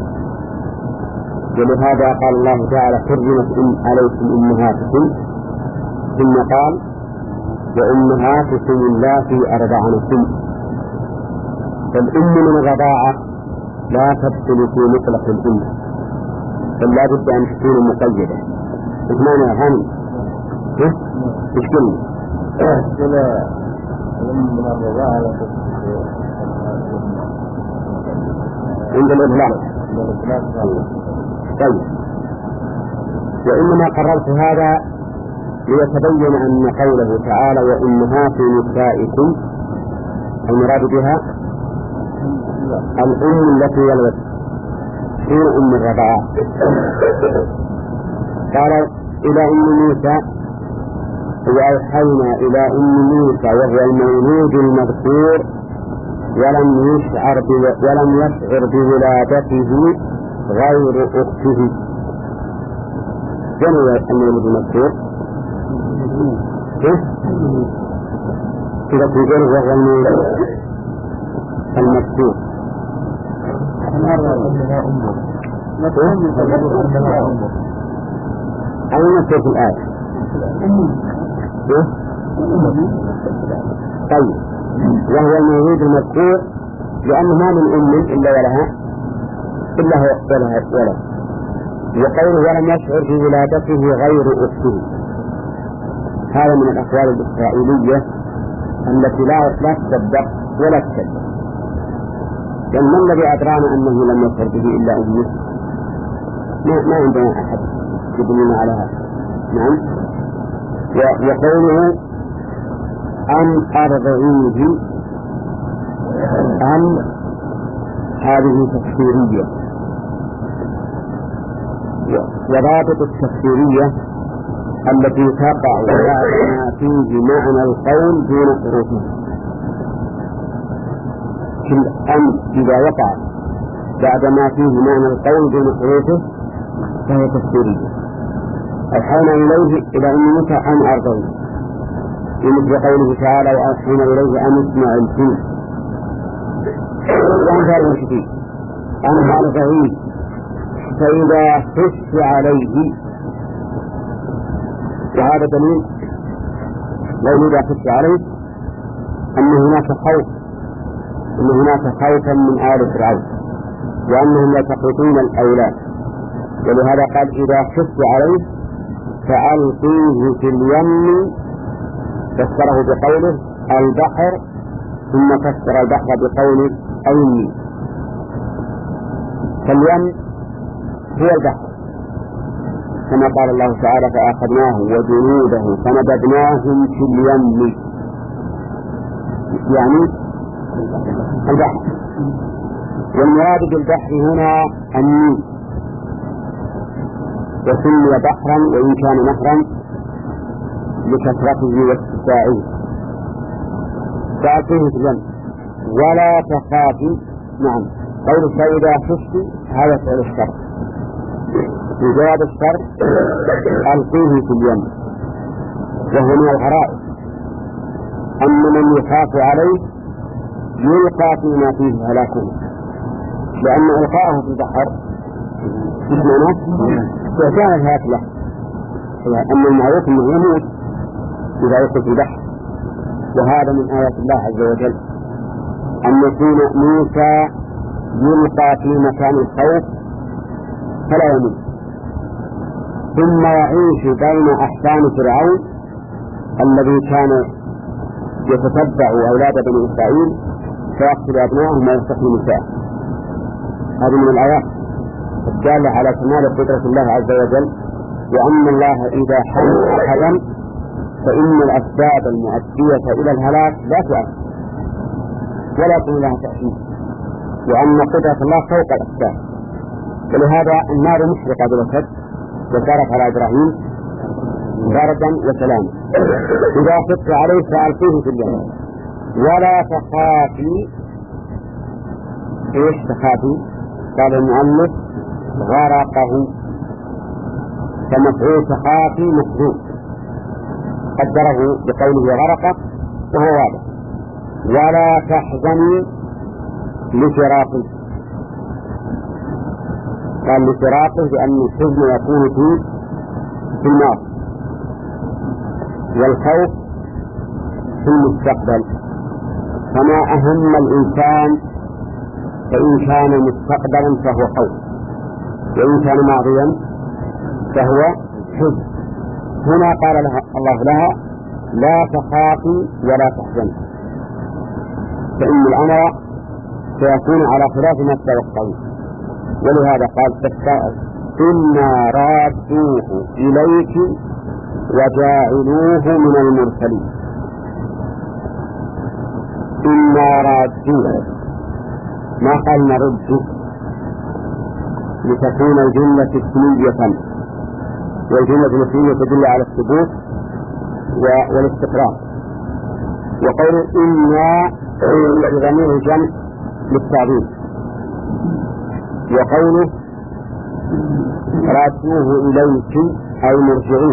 ولهذا قال الله تعالى حرمت عليكم أمهاتكم، ثم قال وأمهاتكم اللاتي أرضعنكم. فالأم من الرضاعة لا تدخل في مطلق الأم، بل لا بد أن تكون مقيدة. إيش معنى هاني؟ إيش كلمة؟ كلا الأم من الرضاعة عند الإطلاق. طيب، وإنما قررت هذا ليتبين أن قوله تعالى وأمهات نسائكم المراد بها الأم التي ولدت حين أم الرضاعة. قال إلى أم موسى وأوحينا إلى أم موسى وهو المولود المذكور ولم يشعر ولم يشعر بولادته غير أخته. جمع المولود المذكور إذا تقول وهو المولود المذكور أو نفسه في الآية. طيب، وهو المولود المذكور لأنه ما من أم إلا ولها إلا هو ولها ولد. وقوله ولم يشعر بولادته غير أخته، هذا من الأقوال الإسرائيلية التي لا تصدق ولا تصدق. لأن ما الذي أدرانا أنه لم يصر به إلا أمه؟ ما, ما عندنا أحد يدلنا على هذا. نعم. وقوله أم أرضعيه أم هذه تفسيرية، وضابط التفسيرية التي تقع ما فيه معنى القول دون حروفه. أم إذا وقع بعد ما فيه معنى القول دون حروفه فهي تفسيرية. أوحينا إليه إلى أن موسى أن أرضعيه، بمثل قوله تعالى وأوحينا إليه أن اسمع الفيل، وأمثال كثير. أن أرضعيه فإذا خف عليه، وهذا دليل لو إذا خف عليه أن هناك خوف، أن هناك خوفا من آل فرعون وأنهم يلتقطون الأولاد، ولهذا قال إذا خف عليه فألقيه في اليم، فسره بقوله البحر، ثم فسر البحر بقوله أيني. فاليم هو البحر كما قال الله تعالى فأخذناه وجنوده فنبذناهم في اليم، يعني البحر. والمراد بالبحر هنا النيل، وسمي بحرا وإن كان نهرا لكثرته واتساعه. فألقيه في اليم ولا تخافي. نعم. قول فإذا خفت هذا فعل الشر، في جواب الشر ألقيه في اليم، وهو من الغرائب أن من يخاف عليه يلقى فيما فيه هلاكه، لأن إلقاءه في البحر كان الهلاك له. أما المعروف أنه يموت إذا يلقى في البحر، وهذا من آيات الله عز وجل أن يكون موسى يلقى في مكان الخوف فلا يموت، ثم يعيش بين أحسان فرعون الذي كان يتتبع أولاد بني إسرائيل فيقتل أبنائهم ويستحيي نساءهم. هذه من الآيات الدالة على كمال قدرة الله عز وجل، وأن الله إذا حمل أحدا فإن الأسباب المؤدية إلى الهلاك لا تؤثر ولا يكون لها تأثير، وأن قدرة الله فوق الأسباب. ولهذا النار مشرقة بلا شك وصارت على إبراهيم بردا وسلاما. إذا خفت عليه فألقيه في اليم ولا تخافي. إيش تخافي؟ قال المؤلف غرقه، فمفعول تخافي محذوف قدره بقوله غرقه وهو واضح. ولا تحزني لفراقه، قال لفراقه لأن الحزن يكون فيه في الماضي والخوف في المستقبل. فما أهم الإنسان فإن كان مستقبلا فهو خوف، وإن كان ماضيا فهو حزن. هنا قال لها الله لها لا تخافي ولا تحزني، فإن الأمر سيكون على خلاف ما تتوقعون. ولهذا قال إنا رادوه إليك وجاعلوه من المرسلين. إنا رادوه، ما قال نرده، لتكون الجملة اسمية، والجملة الاسمية تدل على الثبوت والاستقرار. وقول إنا ضمير الجمع للتعظيم، وقوله رادوه إليك أي مرجعين.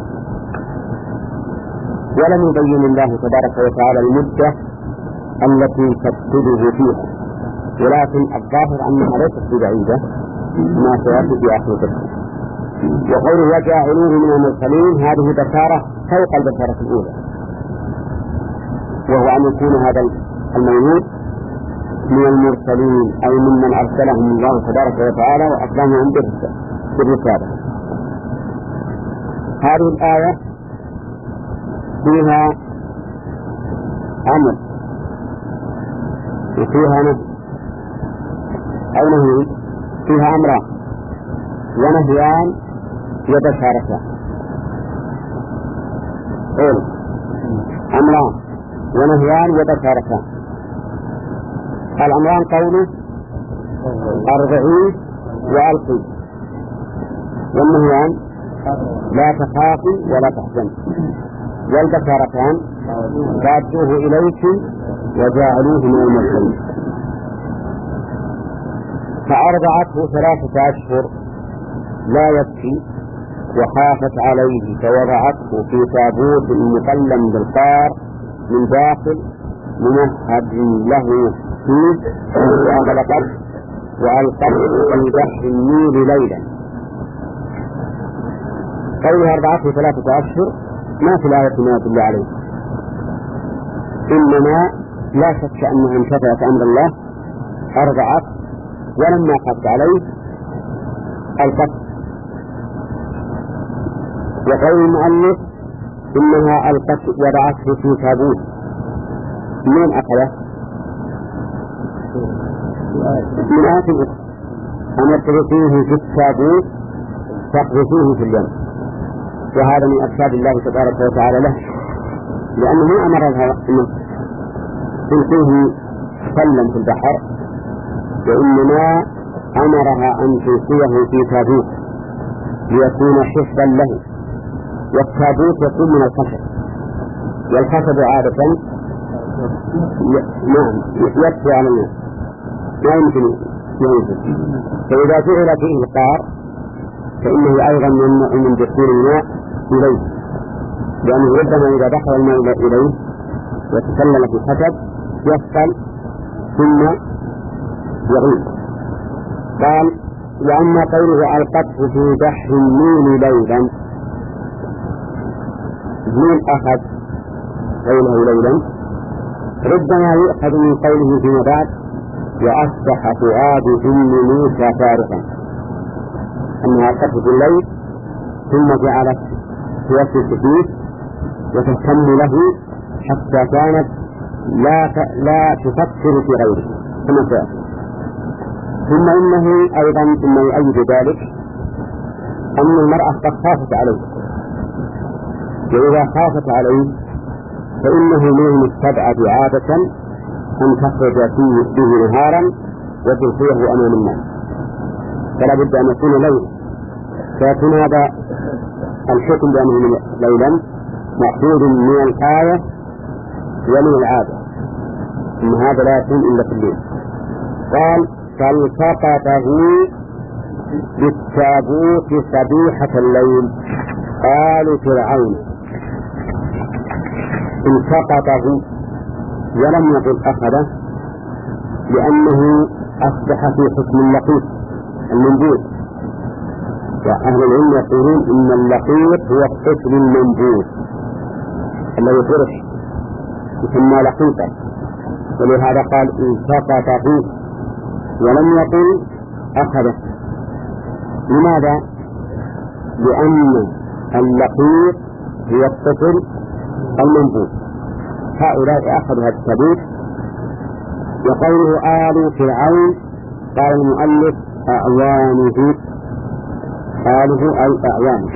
ولم يبين الله تبارك وتعالى المدة التي تبتده فيها، ولكن الظاهر أنها ليست بعيدة ما سيأتي في آخر القصة. وقوله وجاعلوه من المرسلين هذه بشارة فوق البشارة الأولى، وهو أن يكون هذا المولود من المرسلين أي ممن أرسلهم الله تبارك وتعالى وأكرمهم بالرسالة. هذه الآية فيها أمر وفيها نهي، أو نهي فيها أمران ونهيان يتشاركان. قول أمران ونهيان يتشاركان. الأمران قوله أرضعيه وألقي، والنهيان لا تخافي ولا تحزن، والبشارتان رادوه إليك وجعلوه من المرسلين. فأرضعته ثلاثة أشهر لا يبكي وخافت عليه فوضعته في تابوت مقلم بالقار من داخل ممهد له فيه وأغلقت وألقت في بحر النيل ليلا. قولها أرضعته ثلاثة أشهر ما في الآية ما يدل عليه، إنما لا شك أنها انشفعت أمر الله أرضعت، ولما خفت عليه ألقت. وقول المؤلف إنها ألقت وضعته في تابوت، من أخذه؟ من آية أخرى أن تقذفيه في التابوت تقذفيه في اليم، وهذا من أفساد الله تبارك وتعالى له، لأنه أمرها أن تلقيه سلم في البحر، وإنما أمرها أن تلقيه في تابوت ليكون حفظا له. والتابوت يكون من الخشب، والخشب عادة نعم يكفي على الناس ما يمكن ينزل، فإذا جعل فيه القار فإنه أيضا يمنع من دخول الماء إليه، لأنه ربما إذا دخل الماء إليه وتسلل في الخشب يفصل ثم يغيب. قال وأما قوله ألقته في بحر النيل ليلا، من أخذ قوله ليلا؟ ربما يؤخذ من قوله فيما بعد وأصبح فؤاد أم موسى فارغا، أنها ألقته في الليل ثم جعلت توسوس فيه وتهتم له حتى كانت لا لا تفكر في غيره كما سأل. ثم إنه أيضا ثم يؤيد ذلك أن المرأة قد خافت عليه، وإذا خافت عليه فإنه من المستبعد عادة أن تخرج فيه به نهارا وتلقيه أمام الناس، فلا بد أن يكون ليلا، فيكون هذا الحكم بأنه ليلا مأخوذ من الآية ومن العادة، إن هذا لا يكون إلا في الليل. قال فالتقطه بالتابوت صبيحة الليل. قالوا فرعون التقطه ولم يقل أخذه، لأنه أصبح في حكم اللقيط المنبوذ، وأهل العلم يقولون إن اللقيط هو الطفل المنبوذ الذي فرش يسمى لقيطا، ولهذا قال التقطه ولم يقل أخذه. لماذا؟ لأن اللقيط هو الطفل المنبوذ، هؤلاء أخذوا هذا التابوت. وقوله آل فرعون قال المؤلف أعوانه، آله أي أعوانه،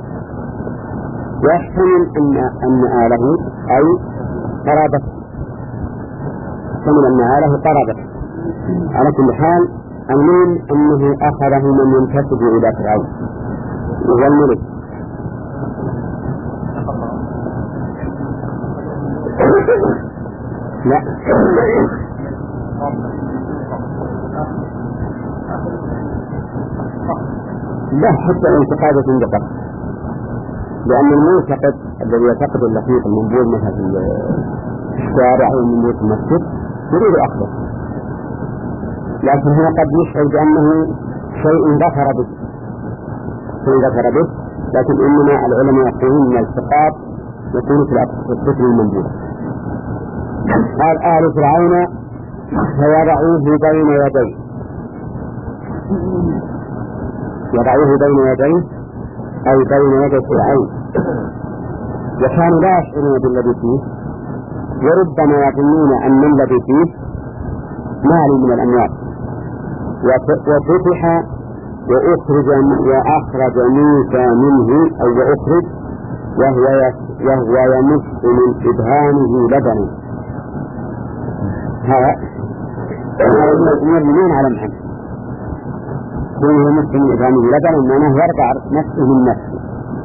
ويحتمل أن أن آله أي قرابته، يحتمل أن آله قرابته. على كل حال المهم أنه أخذه من ينتسب إلى فرعون وهو الملك. لا لا حتى الانتقاد في الدقة، لأن المنتقد الذي يعتقد اللقيط المنبوذ مثلا في الشارع أو منبوذ في المسجد يريد أخذه، لكن هو قد يشعر بأنه شيء ذكر به شيء ذكر به لكن إنما العلماء يقولون أن الالتقاط يكون في الطفل المنبوذ. قال آل فرعون فيضعوه بين يديه، يضعوه بين يديه أي بين يدي فرعون، وكانوا لا يشعرون بالذي فيه، وربما يظنون أن الذي فيه مال من الأموال، وفتح وأخرج وأخرج موسى منه أو وأخرج وهو وهو يمس من إبهامه لبنا. هذا مبني على محمد كونه يمس من إبهامه لبنا معناه يرجع نفسه من نفسه.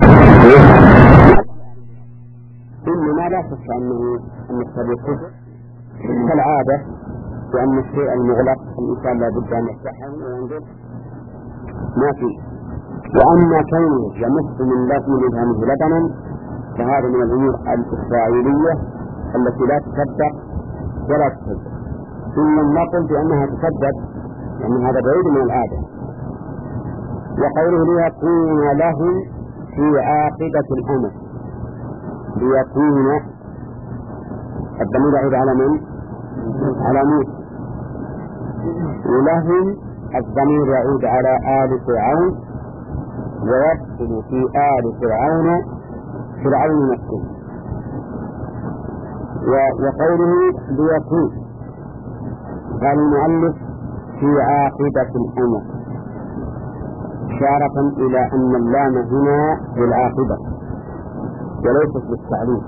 إنما لا شك أنه أن الطريق كالعادة وأن الشيء المغلق الإنسان لا بد أن يفتحه وينظر ما فيه. وأما كونه يمس من لفظ إبهامه لبنا فهذا من الأمور الإسرائيلية التي لا تصدق ولا تصدق. إن لم نقل بأنها تصدق لأن هذا بعيد من العادة. وقوله ليكون لهم في عاقبة الأمر ليكون الضمير يعود على من؟ على موسى. ولهم الضمير يعود على آل فرعون ويدخل في آل فرعون فرعون نفسه. وقوله ليكون قال المؤلف في عاقبة الأمر إشارة إلى أن اللام هنا للعاقبة وليست للتعليم،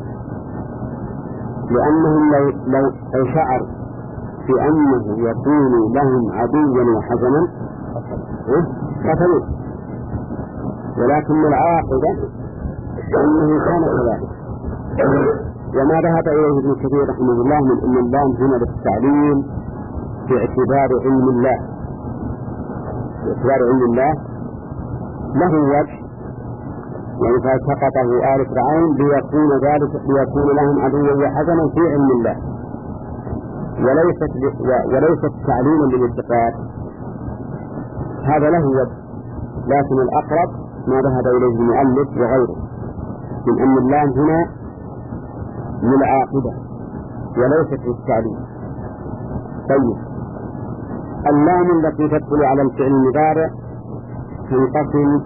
لأنهم لو, لو, لو شعروا بأنه يكون لهم عدوا وحزنا قتلوه، ولكن العاقبة أنه كان كذلك. وما ذهب إليه ابن كثير رحمه الله من أن اللام هنا للتعليم باعتبار علم الله باعتبار علم الله له وجه، يعني فسقطه آل فرعون ليكون ذلك ليكون لهم عدوا وحزنا في علم الله وليست وليست تعليما للاتقاء. هذا له وجه، لكن الأقرب ما ذهب إليه المؤلف وغيره من أن اللام هنا للعاقبة وليست للتعليم. طيب اللام التي تدخل على الفعل المضارع تنقسم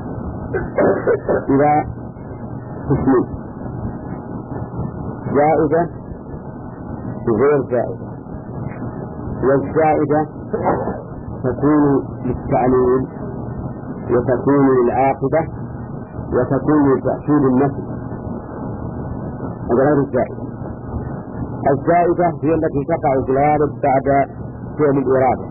إلى قسمين: زائدة وغير زائدة. والزائدة تكون للتعليل وتكون للعاقبة وتكون لتأكيد النفي. هذا غير الزائدة. الزائدة هي التي تقع في الغالب بعد فعل الإرادة.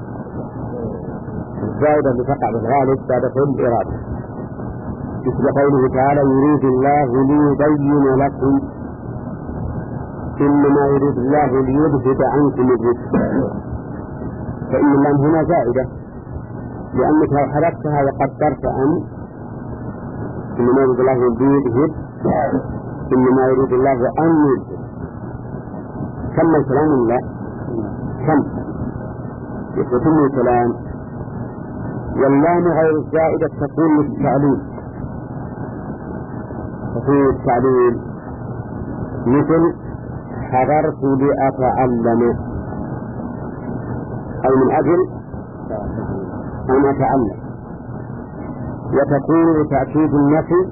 الزائدة التي تقع في الغالب بعد فعل الإرادة، مثل قوله تعالى: يريد الله ليبين لكم إنما يريد الله ليذهب عنكم الرجس. فإن اللام هنا زائدة لأنك لو حذفتها وقدرت أن إنما يريد الله ليذهب إنما يريد الله أن يذهب كم الكلام لا كم يتم الكلام. واللام غير الزائدة تكون للتعليل تكون التعليل مثل حضرت لأتعلم أي من أجل أن أتعلم. وتكون لتأكيد النفي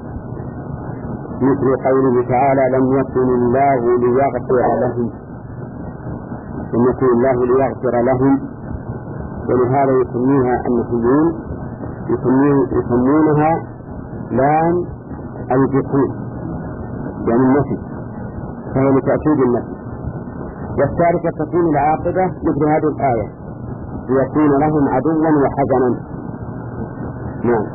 مثل قوله تعالى: لم يكن الله ليغفر لهم لم يكن الله ليغفر لهم. ولهذا يسميها النحويون يسمونها لام الجحود يعني النفي، فهي لتأكيد النفي. والثالثة تكون العاقبة مثل هذه الآية: ليكون لهم عدوا وحزنا. نعم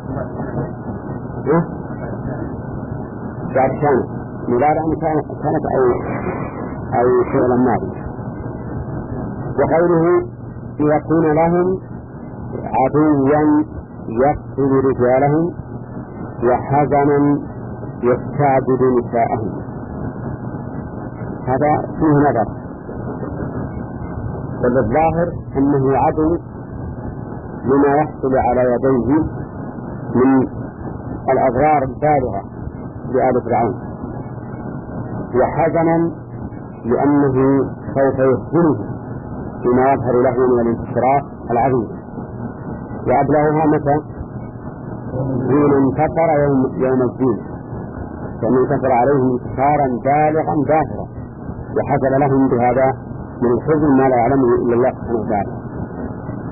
بعد كانت مضارعا كانت كانت أو أو فعلا ماضي. وقوله ليكون لهم عدوا يقتل رجالهم وحزنا يستعبد نساءهم. هذا فيه نظر، فالظاهر أنه عدو لما يحصل على يديه من الأضرار البالغة لآل فرعون، وحزنا لأنه سوف يسجنه بما يظهر له من الانتصارات العظيمة. وأبلغها متى؟ حين انتصر يوم, يوم الدين، فإن انتصر عليهم انتصارا بالغا ظاهرا وحصل لهم بهذا من الحزن ما لا يعلمه إلا الله سبحانه وتعالى.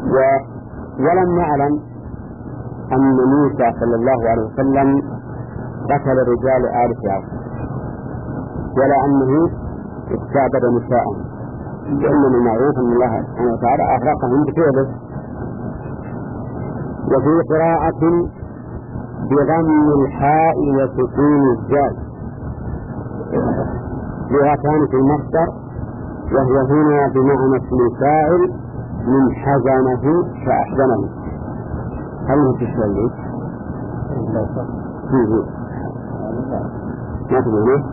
و... ولم نعلم أن موسى صلى الله عليه وسلم قتل رجال آل فرعون ولا أنه استعبد نساءهم، لأن المعروف أن الله سبحانه وتعالى أغرقهم بفعله. وفي قراءة بضم الحاء وسكون الزال لغتان في المصدر، وهو هنا بمعنى اسم الفاعل من حزنه فأحزنه. هل هو تشتغل فيه ما تقوله؟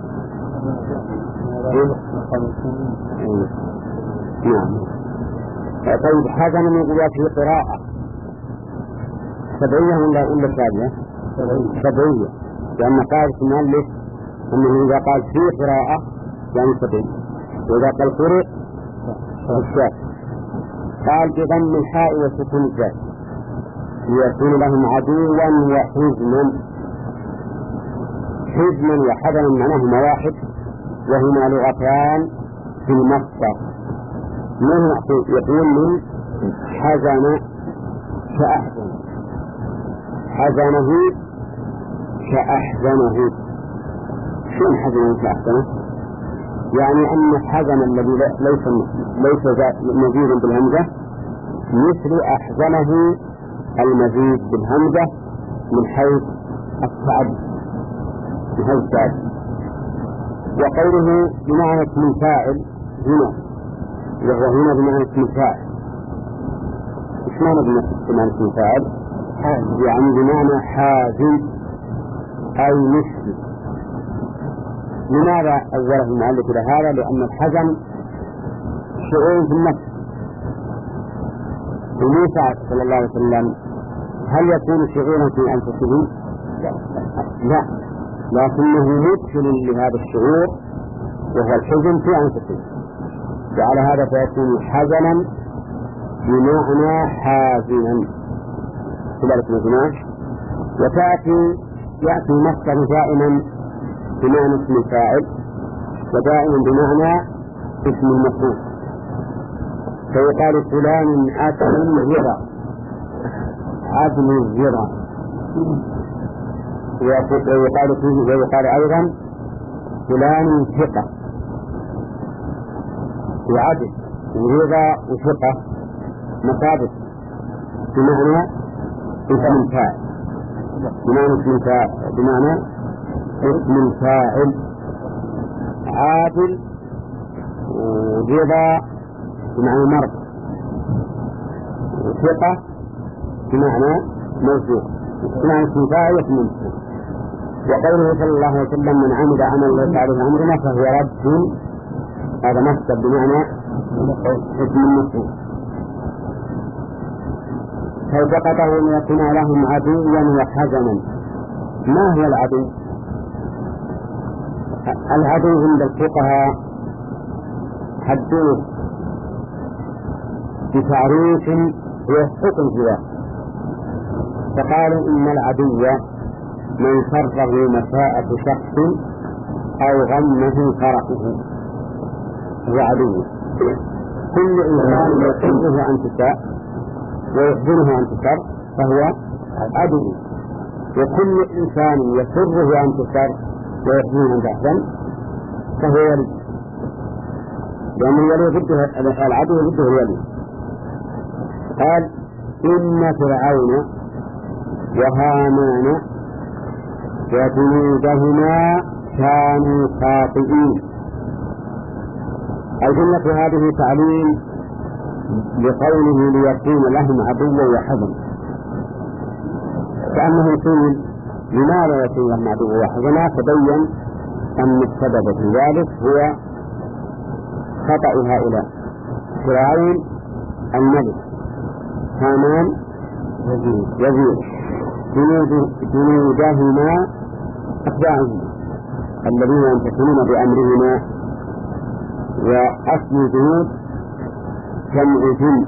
نعم. طيب حزن من قوات في قراءة سبعية ولا ولا سابعة؟ سبعية، لأن قال المؤلف أنه إذا قال في قراءة يعني سبعية، وإذا قال قرئ الشاف. قال بضم الحاء وسكون الزال ليكون لهم عدوا وحزنا. حزنا وحزنا معناهما واحد، وهما لغتان في المصدر. منه يقول من حزن كأحزن، حزنه كأحزنه. شو حزنه كأحزنه؟ يعني أن الحزن الذي ليس ليس مزيدا بالهمزة مثل أحزنه المزيد بالهمزة من حيث التعب، من حيث التعب. وقوله بمعنى اسم الفاعل هنا، وهو هنا بمعنى اسم الفاعل. ايش معنى بمعنى اسم الفاعل؟ يعني بمعنى حازم أي مثل. لماذا أوله المؤلف إلى هذا؟ لأن الحزن شعور في النفس. وموسى صلى الله عليه وسلم هل يكون شعورا في أنفسه؟ لا، لكنه مدخل لهذا الشعور وهو الحزن في أنفسه، وعلى هذا فيكون حزنا بمعنى حازنا كذلك الجناح. وتأتي يأتي مصدر دائما بمعنى اسم الفاعل ودائما بمعنى اسم المفعول، فيقال فلان عدل الزرع، عدل الزرع. ويقال فيه ويقال أيضا فلان ثقة، وعدل ورضا وثقة مصادف بمعنى اسم الفاعل، بمعنى اسم الفاعل بمعنى اسم الفاعل. عادل ورضا بمعنى مرض، وثقة بمعنى موثوق، بمعنى اسم الفاعل اسم المفعول. وقوله صلى الله عليه وسلم من عمل عملا ليس عليه امرنا فهو رد، هذا مصدر بمعنى اسم المفعول. فالتقطه ليكون لهم عدوا وحزنا. ما هو العدو؟ العدو عند الفقهاء حدوه بتعريف يحقق الجواب، فقالوا إن العدو من سره مساءة شخص أو غمه فرحه هو عدو. كل إنسان يحبه أن تساء ويحزنه أن تسر فهو عدو، وكل إنسان يسره أن تسر ويحزنه أن تحزن فهو ولي، لأن الولي ضده العدو ضده الولي. قال إن فرعون وهامان وجنودهما كانوا خاطئين. الجملة هذه تعليم لقوله ليكون لهم عدوا وحزن، كأنه يقول لماذا يكون لهم عدوا وحزن؟ تبين أن السبب في ذلك هو خطأ هؤلاء: فرعون الملك، هامان وزير، جنودهما أتباعهم الذين ينتقمون بأمرهما. وأصل الجنود جمع جند،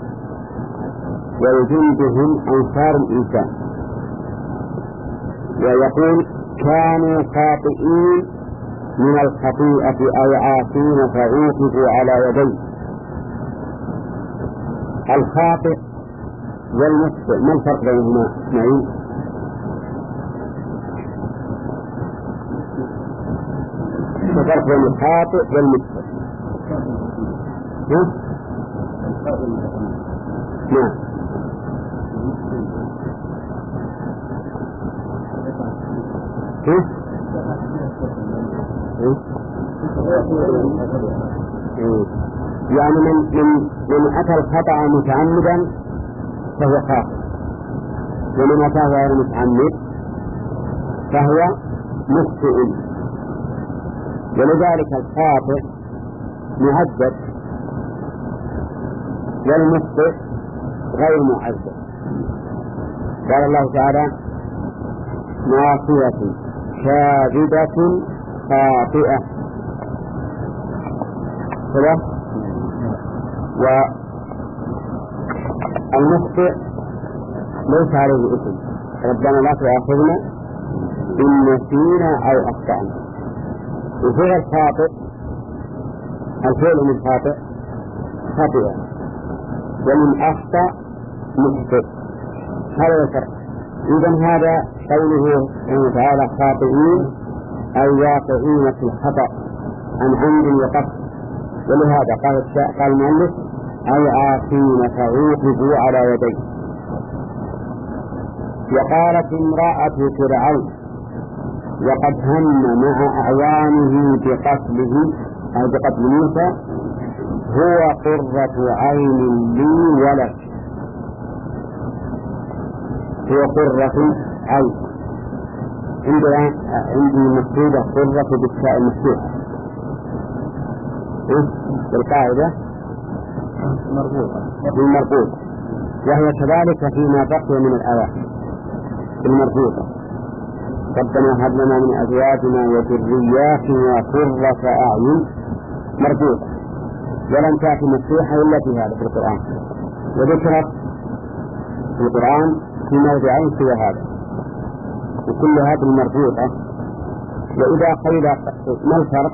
وجندهم أنصار الإنسان. ويقول كانوا خاطئين من الخطيئة أو عاصين فعوقبوا على يديه. الخاطئ والمخطئ ما الفرق بينهما اثنين؟ الفرق بين الخاطئ والمخطئ. ها؟ نعم. ها؟ يعني من من من أتى الخطأ متعمدا فهو خاطئ، ومن أتاه غير متعمد فهو مخطئ. ولذلك الخاطئ معذب والمخطئ غير معذب. قال الله تعالى: ناصية كاذبة خاطئة. كذا. والمخطئ ليس عليه إثم، ربنا لا تؤاخذنا إن نسينا أو أخطأنا. وفعل الخاطئ الفعل من خاطئ خاطئة، ومن أخطأ مخطئ. هذا الفرق. إذن هذا قوله تعالى خاطئين أي واقعين في الخطأ عن عمد وقصد. ولهذا قال قال المؤلف: أي عاصين فعوقبوا على يديه. وقالت امرأة فرعون وقد هم مع أعوانه بقتله أو بقتل موسى: هو قرة عين لي ولك. هو قرة عين. عندنا عندي مكتوبة قرة بالتاء المفتوحة بالقاعدة مربوطة بالمربوط، وهي كذلك فيما بقي من الآيات المربوطة: ربنا هب لنا من أزواجنا وذرياتنا قرة أعين. مربوطة ولم تأتي مفتوحة إلا في هذا في القرآن، وذكرت في القرآن في موضعين سوى هذا، وكل هذه المربوطة. وإذا قيل ما الفرق؟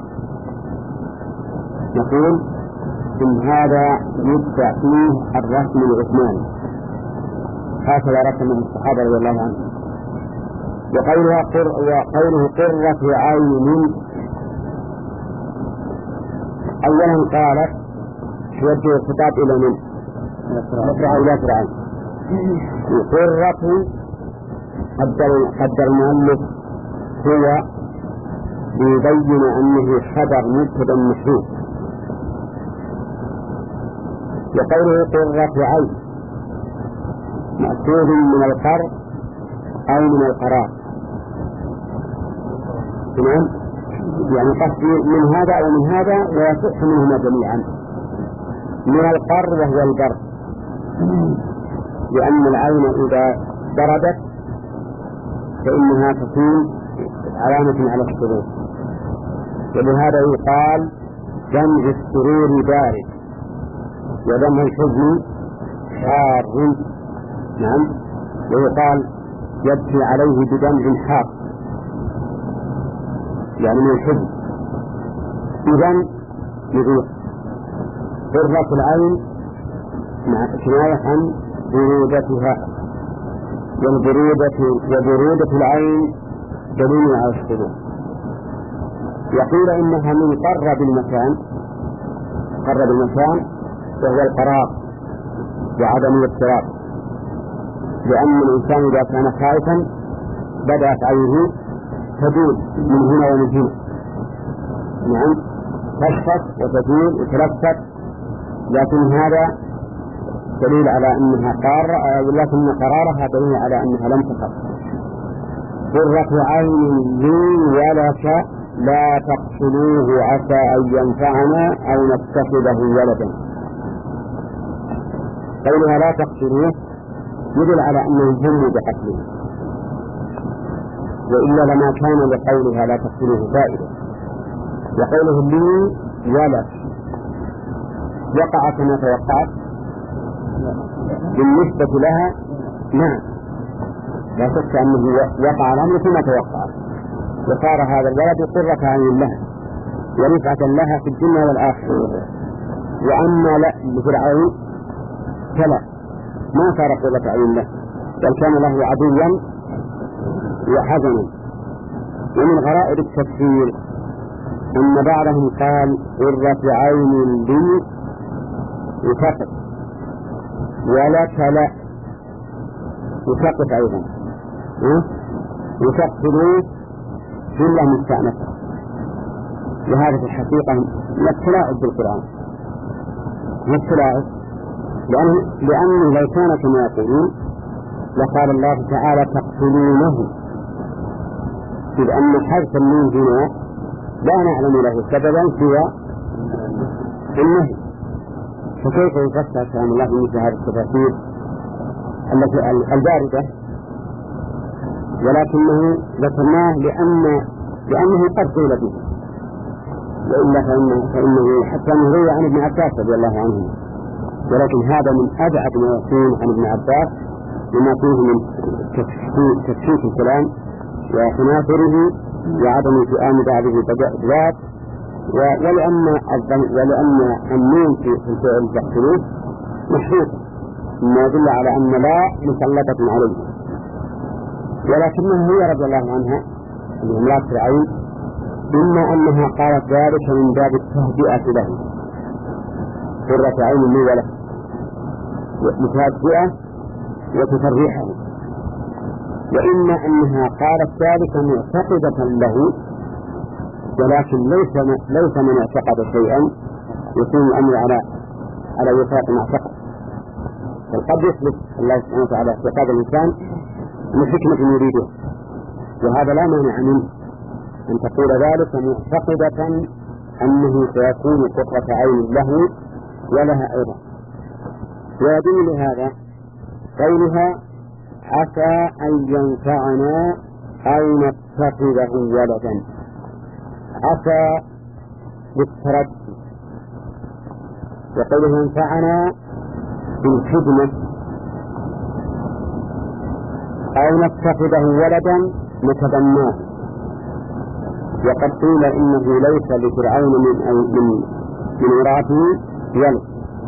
نقول إن هذا يدفع فيه الرسم العثماني، هكذا رسمه الصحابة رضي الله عنهم. وقولها قر وقوله قرة عين، أولا قالت توجه الخطاب إلى من؟ إلى فرعون. قرة قدر المؤلف هو ليبين أنه خبر مبتدأ محذوف. وقوله قرة عين مأخوذ من القر أو من القرار. تمام؟ يعني قصدي من هذا أو من هذا ويصح منهما جميعا. من القر وهو البر، لأن العين إذا بردت فإنها تكون علامة على السرور، ولهذا يقال دمع السرور بارد ودمع الحزن حار. نعم. ويقال يبكي عليه بدمع حار، يعني من الحزن. إذن يقول قرة العين مع كناية عن برودتها، والبرودة وبرودة العين دليل على السرور. يقول إنها من قرب المكان، قرب المكان وهو القرار وعدم الاضطراب، لأن الإنسان إذا كان خائفا بدأت عينه تدول من هنا ومن هنا، نعم، تشخص وتدول وتلفت، لكن هذا دليل على أنها قارة، ولكن قرارها دليل على أنها لم تقر. قرة عين لي ولك لا تقتلوه عسى أن ينفعنا أو نتخذه ولدا. قولها لا تقتلوه يدل على أنهم هموا بقتله، وإلا لما كان لقولها لا تقتلوه فائدة. وقوله لي ولك وقع كما توقعت بالنسبة لها، نعم، لا شك أنه وقع الأمر كما توقعت، وصار هذا الولد قرة عين لها ورفعة لها في الدنيا والآخرة. وأما لفرعون فلا، ما صار قرة عين له، بل كان له عدوا وحزنا. ومن غرائب التفسير أن بعضهم قال قرة عين لي وسقط، ولك لا وسقط أيضا، وسقطوا جملة مستأنفة. وهذا في الحقيقة من التلاعب بالقرآن، من التلاعب، لأنه, لأنه لو كان كما يقولون لقال الله تعالى تقتلونه، إذ أن حرف النون هنا لا نعلم له سببا سوى النهي، فكيف يفسر كلام الله مثل هذه التفاسير التي الباردة؟ ولكنه ذكرناه لأن لأنه قد قيل به، وإلا فإنه, فإنه حتى نروي عن ابن عباس رضي الله عنه، ولكن هذا من أبعد ما يكون عن ابن عباس لما فيه من تفسير الكلام وتناثره وعدم اتئام بعضه بذات، ولأن ولأن النون في الفعل التحسيني محفوظ ما يدل على أن لا مسلطة عليه. ولكنها هي رضي الله عنها الاملاك فرعون إما أنها قالت ذلك من باب التهدئة له، قرة عين لي وله، متهدئة وتفرحه، وإما أنها قالت ذلك معتقدة له، ولكن ليس ليس من اعتقد شيئا يكون الأمر على على وفاق ما اعتقد، بل قد يثبت الله سبحانه وتعالى اعتقاد الإنسان من حكمة يريده، وهذا لا مانع منه أن تقول ذلك معتقدة أنه سيكون قرة عين له ولها أيضا. ويدل لهذا قولها عسى أن ينفعنا أو نتخذه ولدا، عسى بالتردد، وقوله ينفعنا بالخدمة، أو نتخذه ولدا نتبناه. وقد قيل إنه ليس لفرعون من من من امرأته ولد،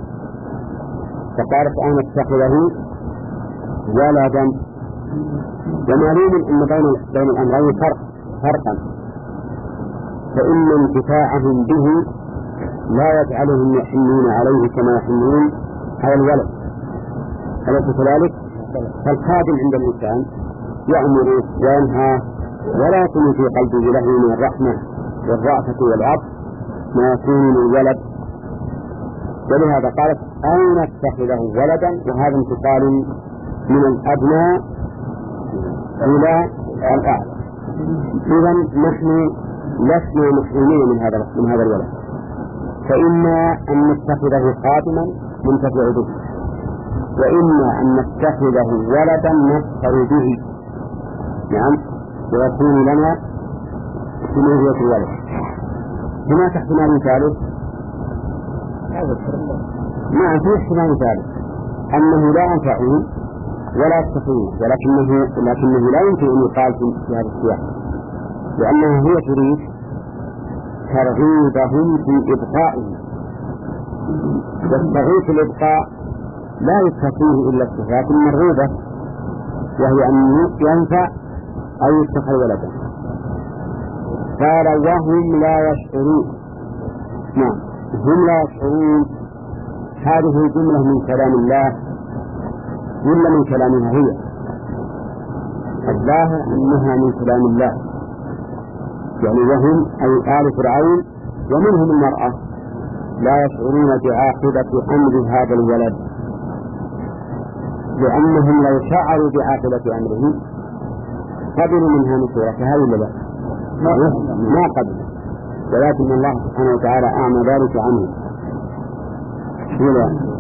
فقالت أن نتخذه ولدا. ومعلوم أن بين بين الأمرين فرق فرقا، فإن انتفاعهم به لا يجعلهم يحنون عليه كما يحنون على الولد، أليس كذلك؟ فالخادم عند الإنسان يأمر وينهى، ولا يكون في قلبه له من الرحمة والرأفة والعطف ما يكون من الولد. ولهذا قالت أو نتخذه ولدا، وهذا انتقال من الأبناء إلى الأعلى. إذن نحن لسنا محرومين من هذا من هذا الولد، فإما أن نتخذه خادما ننتفع به، وإما أن نتخذه ولدا نفخر به، نعم، ويكون لنا سموية الولد. هناك احتمال ثالث، نعم في احتمال ثالث أنه لا ينفعه ولا يستطيع، ولكنه لكنه لا يمكن أن يقال في هذا السياق، لأنه هي تريد ترغيبهم في إبقائه، والترغيب الإبقاء لا يستطيع إلا الصفات المرغوبة، وهي أن ينفع أو يتخذ ولدا. قال وهم لا يشعرون، نعم هم لا يشعرون، هذه جملة من كلام الله ولا من كلامها هي؟ الظاهر أنها من كلام الله، يعني وهم أي آل فرعون ومنهم المرأة لا يشعرون بعاقبة أمر هذا الولد، لأنهم لو شعروا بعاقبة أمره قبلوا منها نصورة هذه ولا لا؟ ما قبل، ولكن الله سبحانه وتعالى أعمى ذلك عنه. ولا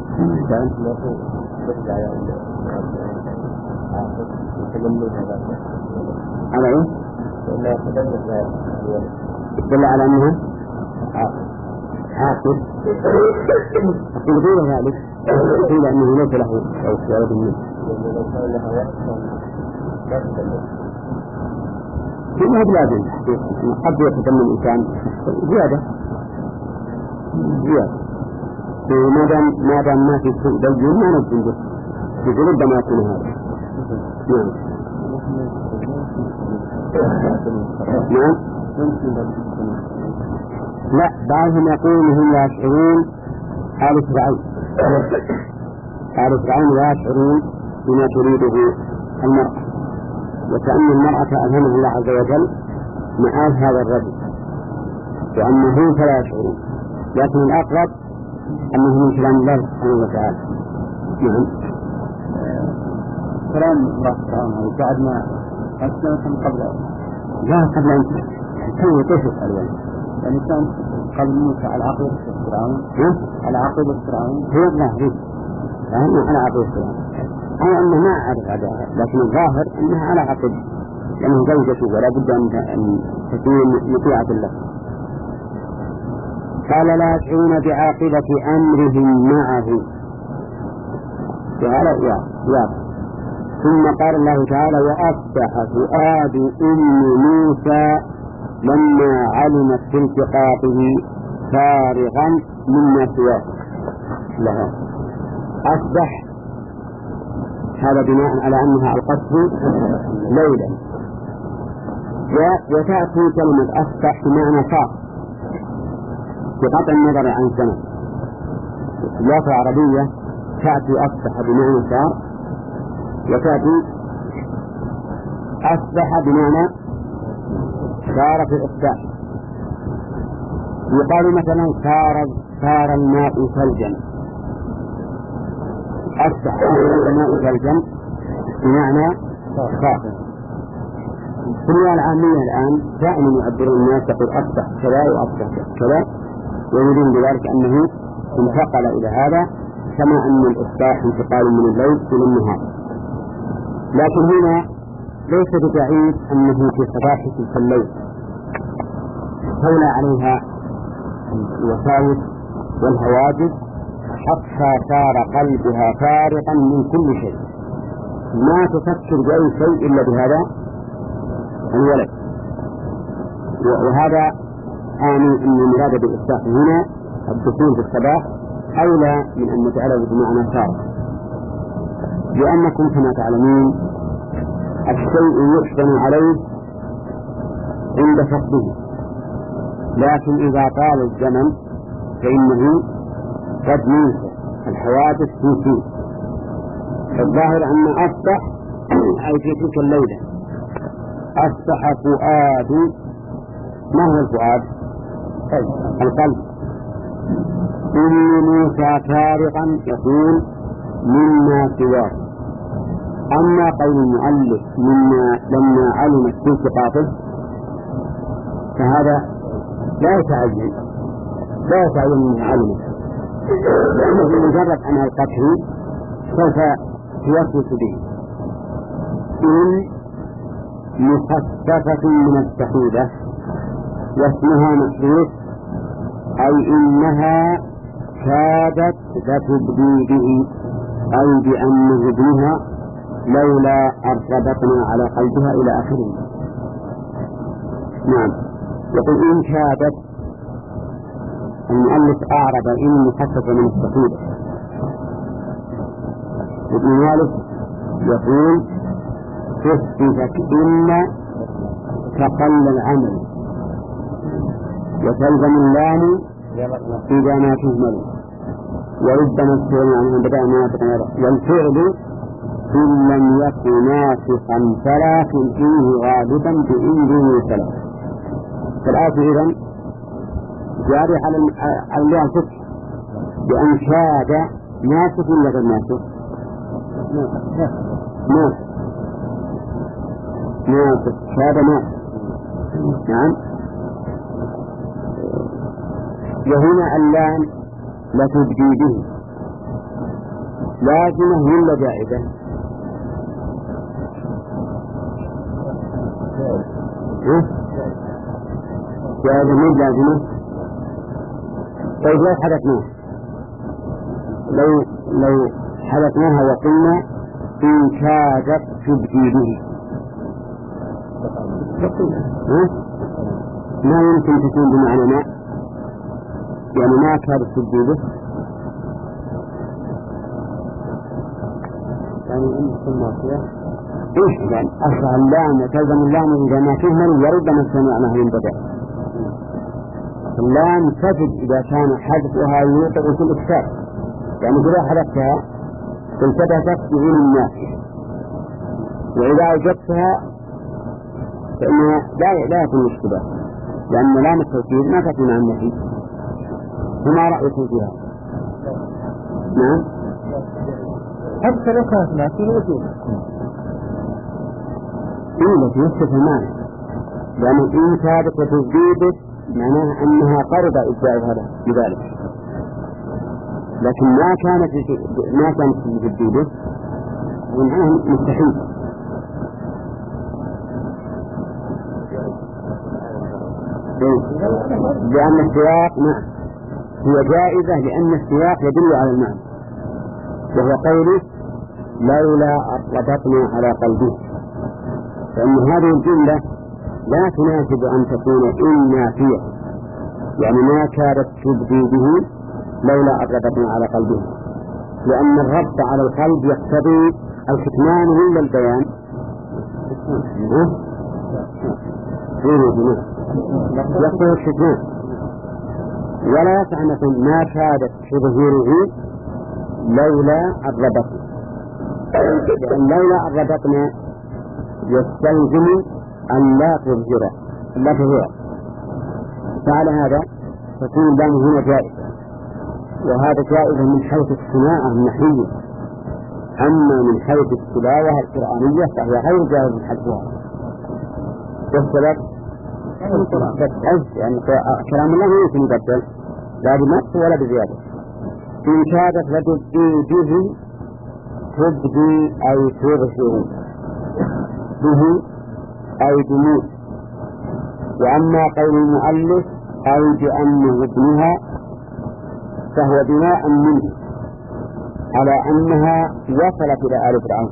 على إيه؟ يدل على أنها عاقل. أقول غير ذلك، قيل أنه ليس له ولد منه. في هذا لازم قد يتضمن الإنسان زيادة زيادة ما دام ما دام ما في سوء بين ما نجم به، يقول ربما يكون هذا. نعم. نعم. لا، بعضهم يقول هم لا يشعرون حال فرعون، حال فرعون لا يشعرون بما تريده المرأة، وكأن المرأة ألهمها الله عز وجل معاذ هذا الرجل، وأنه فلا يشعرون، لكن الأقرب أنه من كلام الله سبحانه وتعالى. نعم. كلام الله سبحانه بعد ما أسلم قبل لا قبل أن تسوي كيف تسأل يعني كان قبل موسى على عقيدة فرعون، على عقيدة فرعون هو الله فيه، لأنه على عقيدة فرعون، أنا أنه ما أعرف عداها، لكن الظاهر أنها على عقيدة، لأنه زوجته ولا بد أن تكون مطيعة له. قال لا يشعرون بعاقبة أمرهم معه، وهذا واضح. ثم قال الله تعالى وأصبح فؤاد أم موسى لما علمت بالتقاطه فارغا مما سواه لها. أصبح هذا بناء على أنها ألقته ليلا، وتأتي كلمة أصبح بمعنى صار بقطع النظر عن الزمن. اللغة العربية تأتي أصبح بمعنى صار، وتأتي أصبح بمعنى صار في الإصباح. يقال مثلا صار صار الماء ثلجا، أصبح الماء ثلجا بمعنى صار. في اللغة العامية الآن دائما يعبرون الناس يقول أصبح كذا وأصبح كذا، ويريدون بذلك أنه انتقل إلى هذا، كما أن الإصباح انتقال من الليل إلى النهار. لكن هنا ليس ببعيد أنه في صباح تلك الليل تولى عليها الوساوس والهواجس حتى صار قلبها فارغا من كل شيء، ما تفكر بأي شيء إلا بهذا الولد. وهذا آني أن المراد بالإصباح هنا الدخول في الصباح أولى من أن نجعله بمعنى صار، لأنكم كما تعلمون الشيء يحسن عليه عند فقده، لكن إذا طال الزمن فإنه قد ينسى الحوادث تنسيه. الظاهر أن أصبح أي في تلك الليلة أصبح فؤاد. ما هو الفؤاد؟ القلب. أم موسى فارغا يقول مما سواه. أما قول المؤلف مما لما علمت في التقاطه فهذا لا يتعين لا يتعين من علمه، لأنه بمجرد أن القتل سوف يوسوس به. إن مخففة من الثقيلة واسمها محذوف، أي إنها كادت لتبدي به، أي بأنه ابنها لولا أرتبطنا على قلبها إلى آخره. نعم. يقول إن كادت، المؤلف أعرب إن مخففة من الثقيلة. ابن مالك يقول خففت إن تقل العمل، وتلزم اللام إذا ما تهمل، وربما السؤال عنه بدأ ناطقا، والفعل إن لم يكن ناسخا ثلاث فيه غالبا بإنه ثلاث. فالآية إذن جاري على اللي أنفسه بأن شاد ناسخ ولا غير ناسخ؟ ناسخ ناسخ شاد ناسخ. نعم. وهنا اللام لتبدي به لازمة ولا جائزة؟ جائزة من لازمة. طيب لو حدثناه لو لو حدثناها وقلنا إن كادت تبدي به ما يمكن تكون بمعنى ما، يعني ما كادت تبدي به. يعني أن السماء إيش يعني أصل اللام وتلزم اللام إذا ما فيه من يرد من سمعناه ينبدأ. اللام تجد إذا كان حذفها يوقع في الإكسار، يعني إذا حذفتها التبست بعين الناس، وإذا أوجدتها فإنها لا لا يكون مشكلة، لأن لام التوكيد ما تكون عن النفي. فما رأيكم فيها؟ نعم حتى لو كانت ما في وجود إيه في نفس المعنى، لأن إن كادت وتزيدت معناها أنها قرب إبداع هذا بذلك، لكن ما كانت ما كانت تزيده معناها مستحيل. لأن السياق نعم هي جائزة، لأن السياق يدل على المعنى، وهو قوله لولا ربطنا على قلبه، فإن هذه الجملة لا تناسب أن تكون إن نافية، يعني ما كادت تبدي به لولا ربطنا على قلبه، لأن الربط على القلب يقتضي الكتمان ولا البيان؟ يقتضي الكتمان، ولا يسع أن نقول ما كادت تظهره لولا الربطنا، لأن لولا الربطنا يستلزم أن لا تظهر لا تظهر، فعلى هذا تكون اللام هنا جائزة، وهذا جائزة من حيث الصناعة النحوية، أما من حيث التلاوة القرآنية فهي غير جائزة حذفها. والسبب يعني كلام الله يمكن يبدل لا بنقص ولا بزيادة. إن كادت لتبدي به تبدي أي تظهر به أي دموع. وأما قول المؤلف أي بأنه ابنها فهو بناء منه على أنها وصلت إلى آل فرعون.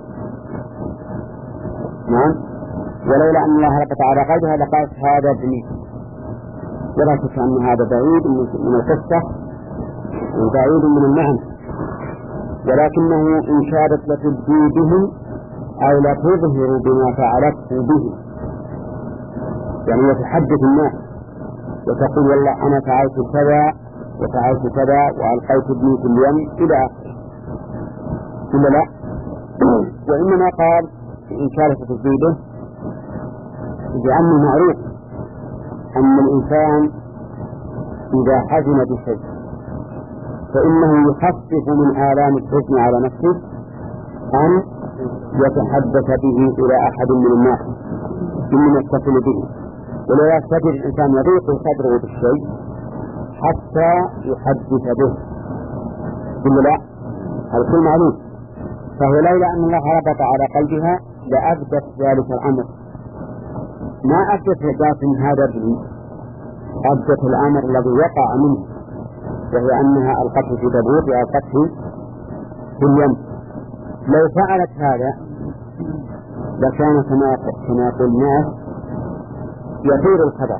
نعم، ولولا أن الله ربط على قلبها لقالت هذا ابني، ولا شك أن هذا بعيد من القصة وبعيد من المعنى، ولكنه إن شادت لتبدي به أو لا تظهر بما فعلته به، يعني يتحدث الناس وتقول والله أنا فعلت كذا وفعلت كذا وألقيت ابني في اليم إلى آخره، إلا لا. وإنما قال إن شارك تزيده لأنه معروف أن الإنسان إذا حزن بشيء فإنه يخفف من آلام الحزن على نفسه أن يتحدث به إلى أحد من الناس ممن يتصل به، ولا يستطيع الإنسان يضيق صدره بالشيء حتى يحدث به، إلا لا. هذا كل معلوم. فهو لولا أن الله ربط على قلبها لأبدت ذلك الأمر، ما أبدت لكن هذا ابني، أبدت الأمر الذي وقع منه، وهي أنها ألقته في تبوك وألقته في اليم. لو فعلت هذا لكان كما يقول الناس يطير الخبر،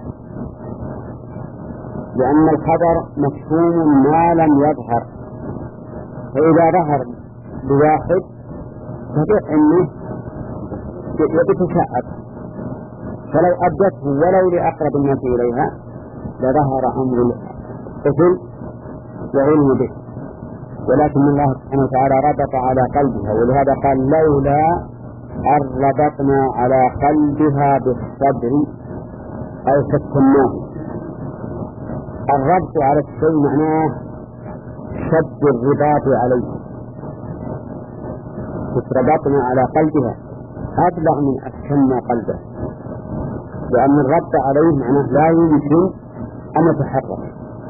لأن الخبر مفهوم ما لم يظهر، فإذا ظهر بواحد تبع أنه يتشعب، فلو أبدته ولو لأقرب الناس إليها لظهر أمر الطفل وعلم به، ولكن الله سبحانه وتعالى ربط على قلبها، ولهذا قال لولا أن ربطنا على قلبها بالصبر أو سكناه. الربط على الشيء معناه شد الرباط عليه، ربطنا على قلبها أبلغ من أسكننا قلبه، لأن الربط عليه معناه لا يمكن أن يتحرك،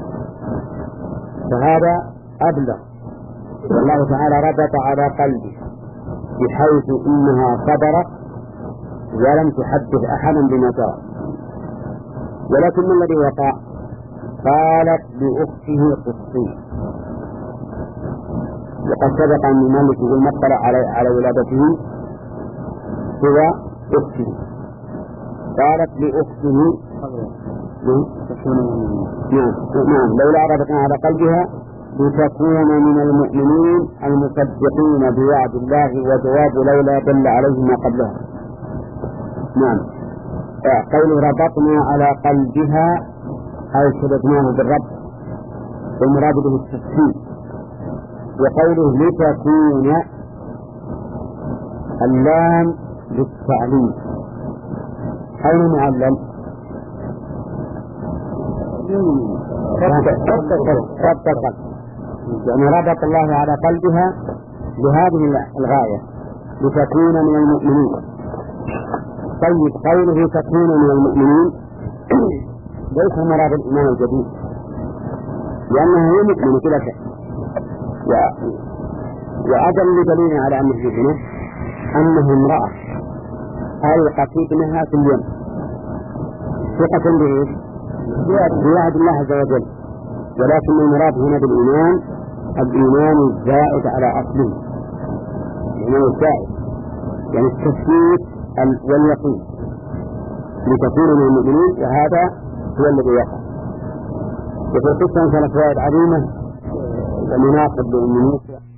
فهذا أبلغ. والله تعالى ربط على قلبه بحيث إنها صبرت ولم تحدث أحدا بما جرى. ولكن الذي وقع قالت لأخته قصي، وقد سبق أن الملك يقول ما اطلع على على ولادته سوى أخته، قالت لأخته نعم نعم لولا ربطنا على قلبها لتكون من المؤمنين المصدقين بوعد الله، وجواب لولا دل عليه ما قبلها. نعم. قول ربطنا على قلبها أو شددناه بالربط، والمراد به التسهيل. وقوله لتكون اللام للتعليم. أين معلم؟ ربط القلب، يعني ربط الله على قلبها بهذه الغاية لتكون من المؤمنين. طيب قوله تكون من المؤمنين ليس مراد الإيمان الجديد، لأنها هي مؤمنة بلا شك. وأدل دليل على أنه مؤمنة أنه امرأة ألقت ابنها في اليم ثقة به بوعد الله عز وجل، ولكن المراد هنا بالإيمان الإيمان الزائد على أصله، الإيمان الزائد يعني التثبيت واليقين لتكون من المؤمنين، وهذا هو الذي يقع. وفي القصة كانت فوائد عظيمة ومناقب للمؤمنين.